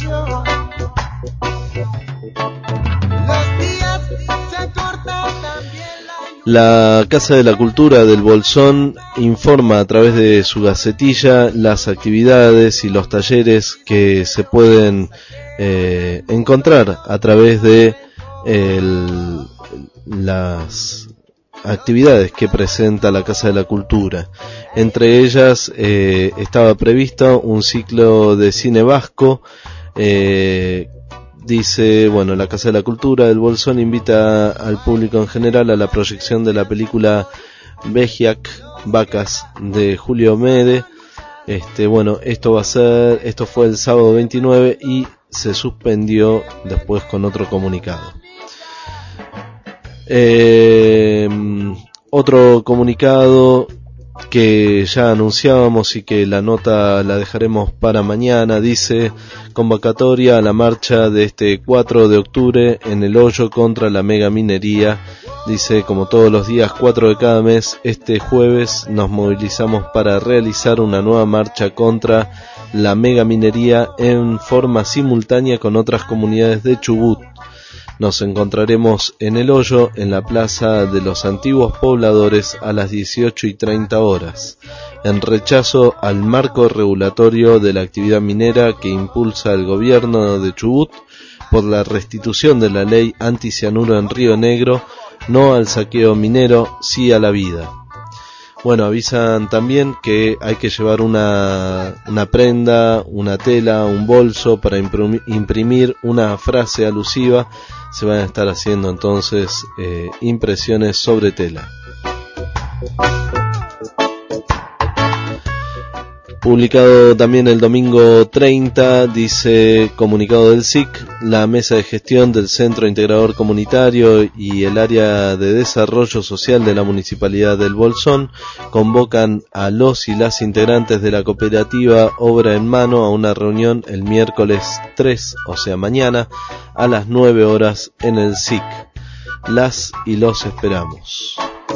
La Casa de la Cultura del Bolsón informa a través de su gacetilla las actividades y los talleres que se pueden eh, encontrar a través de el, las actividades que presenta la Casa de la Cultura. Entre ellas eh, estaba previsto un ciclo de cine vasco. eh, Dice, bueno, la Casa de la Cultura del Bolsón invita al público en general a la proyección de la película Bejiak, Vacas, de Julio Mede. Este, bueno, esto va a ser, esto fue el sábado veintinueve y se suspendió después con otro comunicado. Eh, otro comunicado que ya anunciábamos y que la nota la dejaremos para mañana. Dice: convocatoria a la marcha de este cuatro de octubre en El Hoyo contra la megaminería. Dice: como todos los días cuatro de cada mes, este jueves nos movilizamos para realizar una nueva marcha contra la megaminería en forma simultánea con otras comunidades de Chubut. Nos encontraremos en El Hoyo, en la Plaza de los Antiguos Pobladores, a las dieciocho y treinta horas, en rechazo al marco regulatorio de la actividad minera que impulsa el gobierno de Chubut, por la restitución de la ley anticianuro en Río Negro, no al saqueo minero, sí a la vida. Bueno, avisan también que hay que llevar una, una prenda, una tela, un bolso para imprimir, imprimir una frase alusiva. Se van a estar haciendo entonces eh, impresiones sobre tela. Publicado también el domingo treinta, dice: comunicado del S I C, la mesa de gestión del Centro Integrador Comunitario y el área de desarrollo social de la Municipalidad del Bolsón convocan a los y las integrantes de la cooperativa Obra en Mano a una reunión el miércoles tres, o sea mañana, a las nueve horas en el S I C. Las y los esperamos.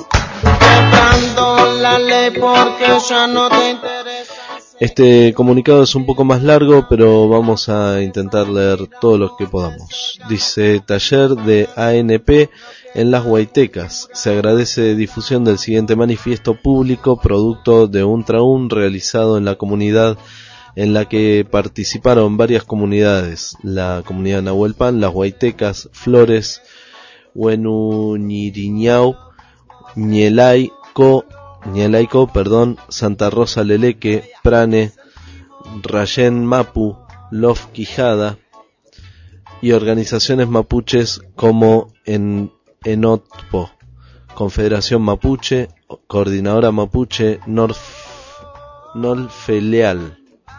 La ley porque ya no te interesa. Este comunicado es un poco más largo, pero vamos a intentar leer todo lo que podamos. Dice: taller de A N P en Las Guaitecas. Se agradece difusión del siguiente manifiesto público, producto de un traún realizado en la comunidad en la que participaron varias comunidades: la comunidad Nahuelpan, Las Guaitecas, Flores, Huenuñiriñao, Ñelaico, Ñelaico, perdón, Santa Rosa Leleque, Prane, Rayén Mapu, Lof Quijada y organizaciones mapuches como en Enotpo, Confederación Mapuche, Coordinadora Mapuche, Norf, Nolfeleal.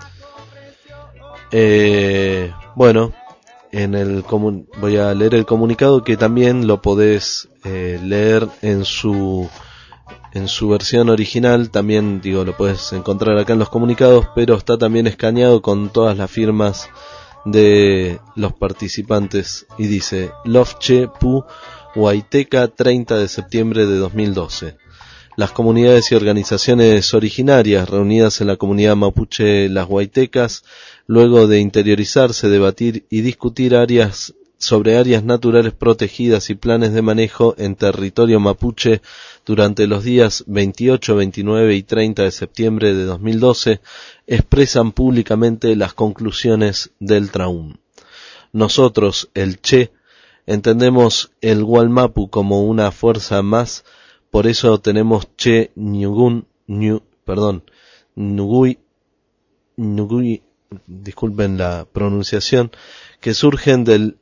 Eh, bueno, en el comun- voy a leer el comunicado, que también lo podés eh, leer en su en su versión original. También, digo, lo puedes encontrar acá en los comunicados, pero está también escaneado con todas las firmas de los participantes y dice: Lofche Pu Guaiteca, treinta de septiembre de dos mil doce. Las comunidades y organizaciones originarias reunidas en la comunidad mapuche Las Guaitecas, luego de interiorizarse, debatir y discutir áreas sobre áreas naturales protegidas y planes de manejo en territorio mapuche durante los días veintiocho, veintinueve y treinta de septiembre de dos mil doce, expresan públicamente las conclusiones del traún. Nosotros, el Che, entendemos el Gualmapu como una fuerza más, por eso tenemos Che Ñugun, Ñu, perdón, Ñugui, Ñugui, disculpen la pronunciación, que surgen del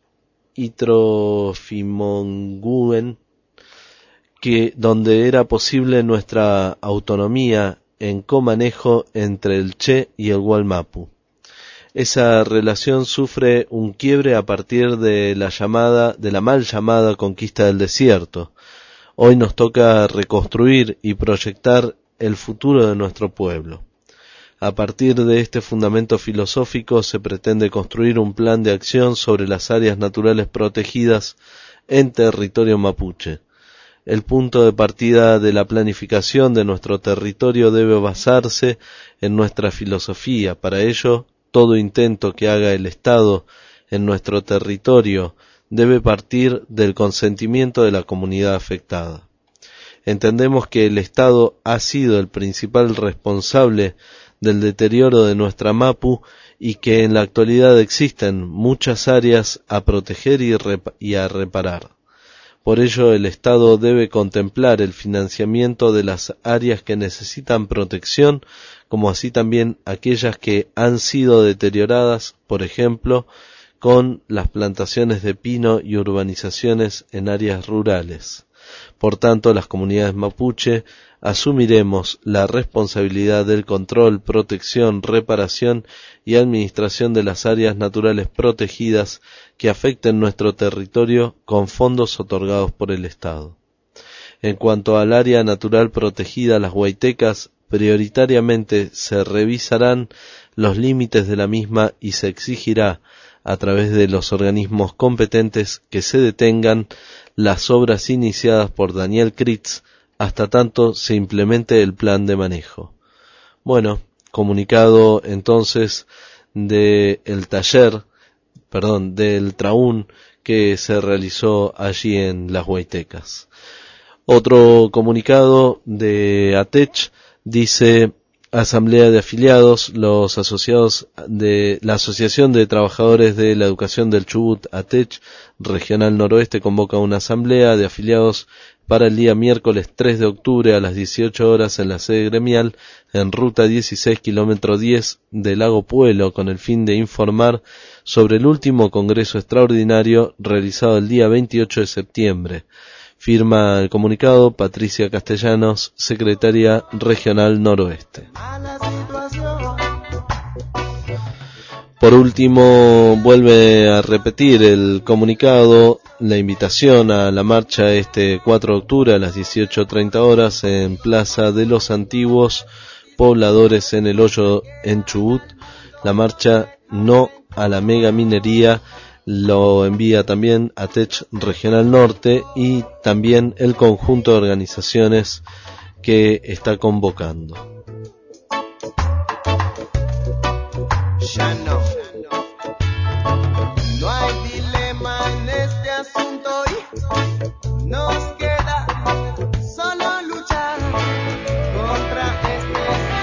Itrofimonguen, que donde era posible nuestra autonomía en comanejo entre el Che y el Gualmapu. Esa relación sufre un quiebre a partir de la llamada, de la mal llamada conquista del desierto. Hoy nos toca reconstruir y proyectar el futuro de nuestro pueblo. A partir de este fundamento filosófico se pretende construir un plan de acción sobre las áreas naturales protegidas en territorio mapuche. El punto de partida de la planificación de nuestro territorio debe basarse en nuestra filosofía. Para ello, todo intento que haga el Estado en nuestro territorio debe partir del consentimiento de la comunidad afectada. Entendemos que el Estado ha sido el principal responsable del deterioro de nuestra Mapu y que en la actualidad existen muchas áreas a proteger y, rep- y a reparar. Por ello, el Estado debe contemplar el financiamiento de las áreas que necesitan protección, como así también aquellas que han sido deterioradas, por ejemplo, con las plantaciones de pino y urbanizaciones en áreas rurales. Por tanto, las comunidades mapuche asumiremos la responsabilidad del control, protección, reparación y administración de las áreas naturales protegidas que afecten nuestro territorio con fondos otorgados por el Estado. En cuanto al área natural protegida, las Huaytecas, prioritariamente se revisarán los límites de la misma y se exigirá a través de los organismos competentes que se detengan las obras iniciadas por Daniel Critz hasta tanto se implemente el plan de manejo. Bueno, comunicado entonces de el taller, perdón, del Traún que se realizó allí en las Huaytecas. Otro comunicado de ATECH dice: Asamblea de Afiliados, los asociados de la Asociación de Trabajadores de la Educación del Chubut, ATECH, Regional Noroeste, convoca una asamblea de afiliados para el día miércoles tres de octubre a las dieciocho horas en la sede gremial en ruta dieciséis, kilómetro diez de Lago Puelo, con el fin de informar sobre el último congreso extraordinario realizado el día veintiocho de septiembre. Firma el comunicado Patricia Castellanos, secretaria regional noroeste. Por último, vuelve a repetir el comunicado la invitación a la marcha este cuatro de octubre a las dieciocho treinta horas en Plaza de los Antiguos Pobladores en el Hoyo en Chubut. La marcha No a la Mega Minería lo envía también a ATECH Regional Norte y también el conjunto de organizaciones que está convocando. Ya no, no hay dilema en este asunto y nos queda solo luchar contra este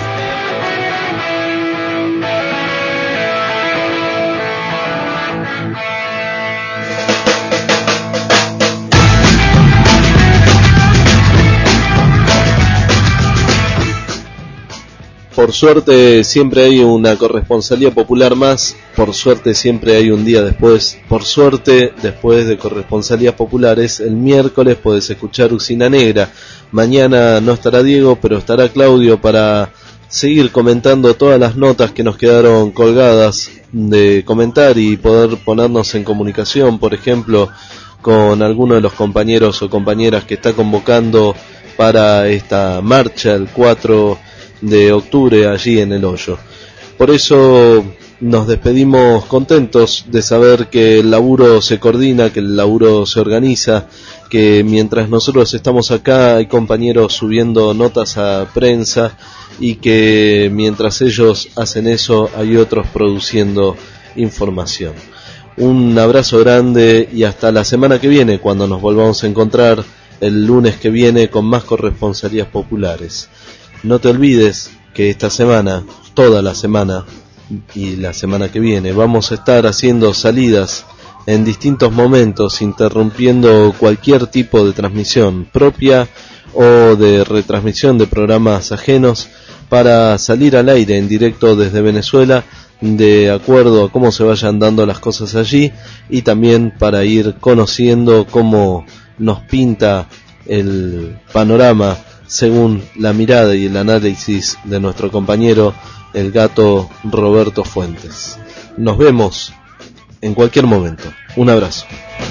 Por suerte siempre hay una corresponsalía popular más, por suerte siempre hay un día después, por suerte después de corresponsalías populares, el miércoles podés escuchar Usina Negra. Mañana no estará Diego, pero estará Claudio para seguir comentando todas las notas que nos quedaron colgadas de comentar y poder ponernos en comunicación, por ejemplo, con alguno de los compañeros o compañeras que está convocando para esta marcha el cuatro de octubre allí en el Hoyo. Por eso nos despedimos contentos de saber que el laburo se coordina, que el laburo se organiza, que mientras nosotros estamos acá hay compañeros subiendo notas a prensa y que mientras ellos hacen eso hay otros produciendo información. Un abrazo grande y hasta la semana que viene, cuando nos volvamos a encontrar el lunes que viene con más corresponsalías populares. No te olvides que esta semana, toda la semana y la semana que viene, vamos a estar haciendo salidas en distintos momentos, interrumpiendo cualquier tipo de transmisión propia o de retransmisión de programas ajenos para salir al aire en directo desde Venezuela, de acuerdo a cómo se vayan dando las cosas allí, y también para ir conociendo cómo nos pinta el panorama según la mirada y el análisis de nuestro compañero el gato Roberto Fuentes. Nos vemos en cualquier momento. Un abrazo.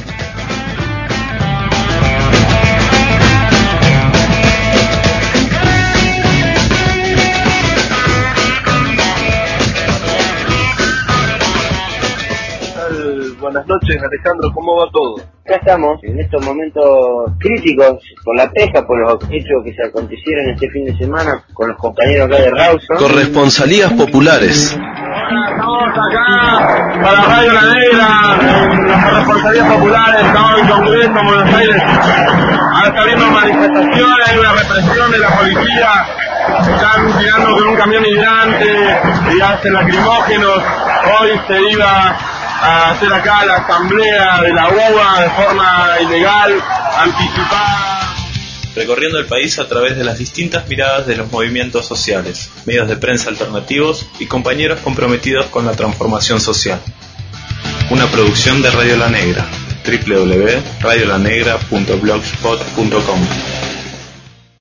Buenas noches, Alejandro, ¿cómo va todo? Acá estamos, en estos momentos críticos, por la pesca, por los hechos que se acontecieron este fin de semana con los compañeros acá de Rawson. Corresponsalías populares. Estamos acá para Radio La Negra, en las corresponsalías populares, estamos en Congreso, en Buenos Aires. Ahora está habiendo manifestaciones, hay una represión de la policía, están tirando con un camión hidrante y hacen lacrimógenos. Hoy se iba a hacer acá la asamblea de la U B A de forma ilegal, anticipada. Recorriendo el país a través de las distintas miradas de los movimientos sociales, medios de prensa alternativos y compañeros comprometidos con la transformación social. Una producción de Radio La Negra, doble u doble u doble u punto radio la negra punto blogspot punto com.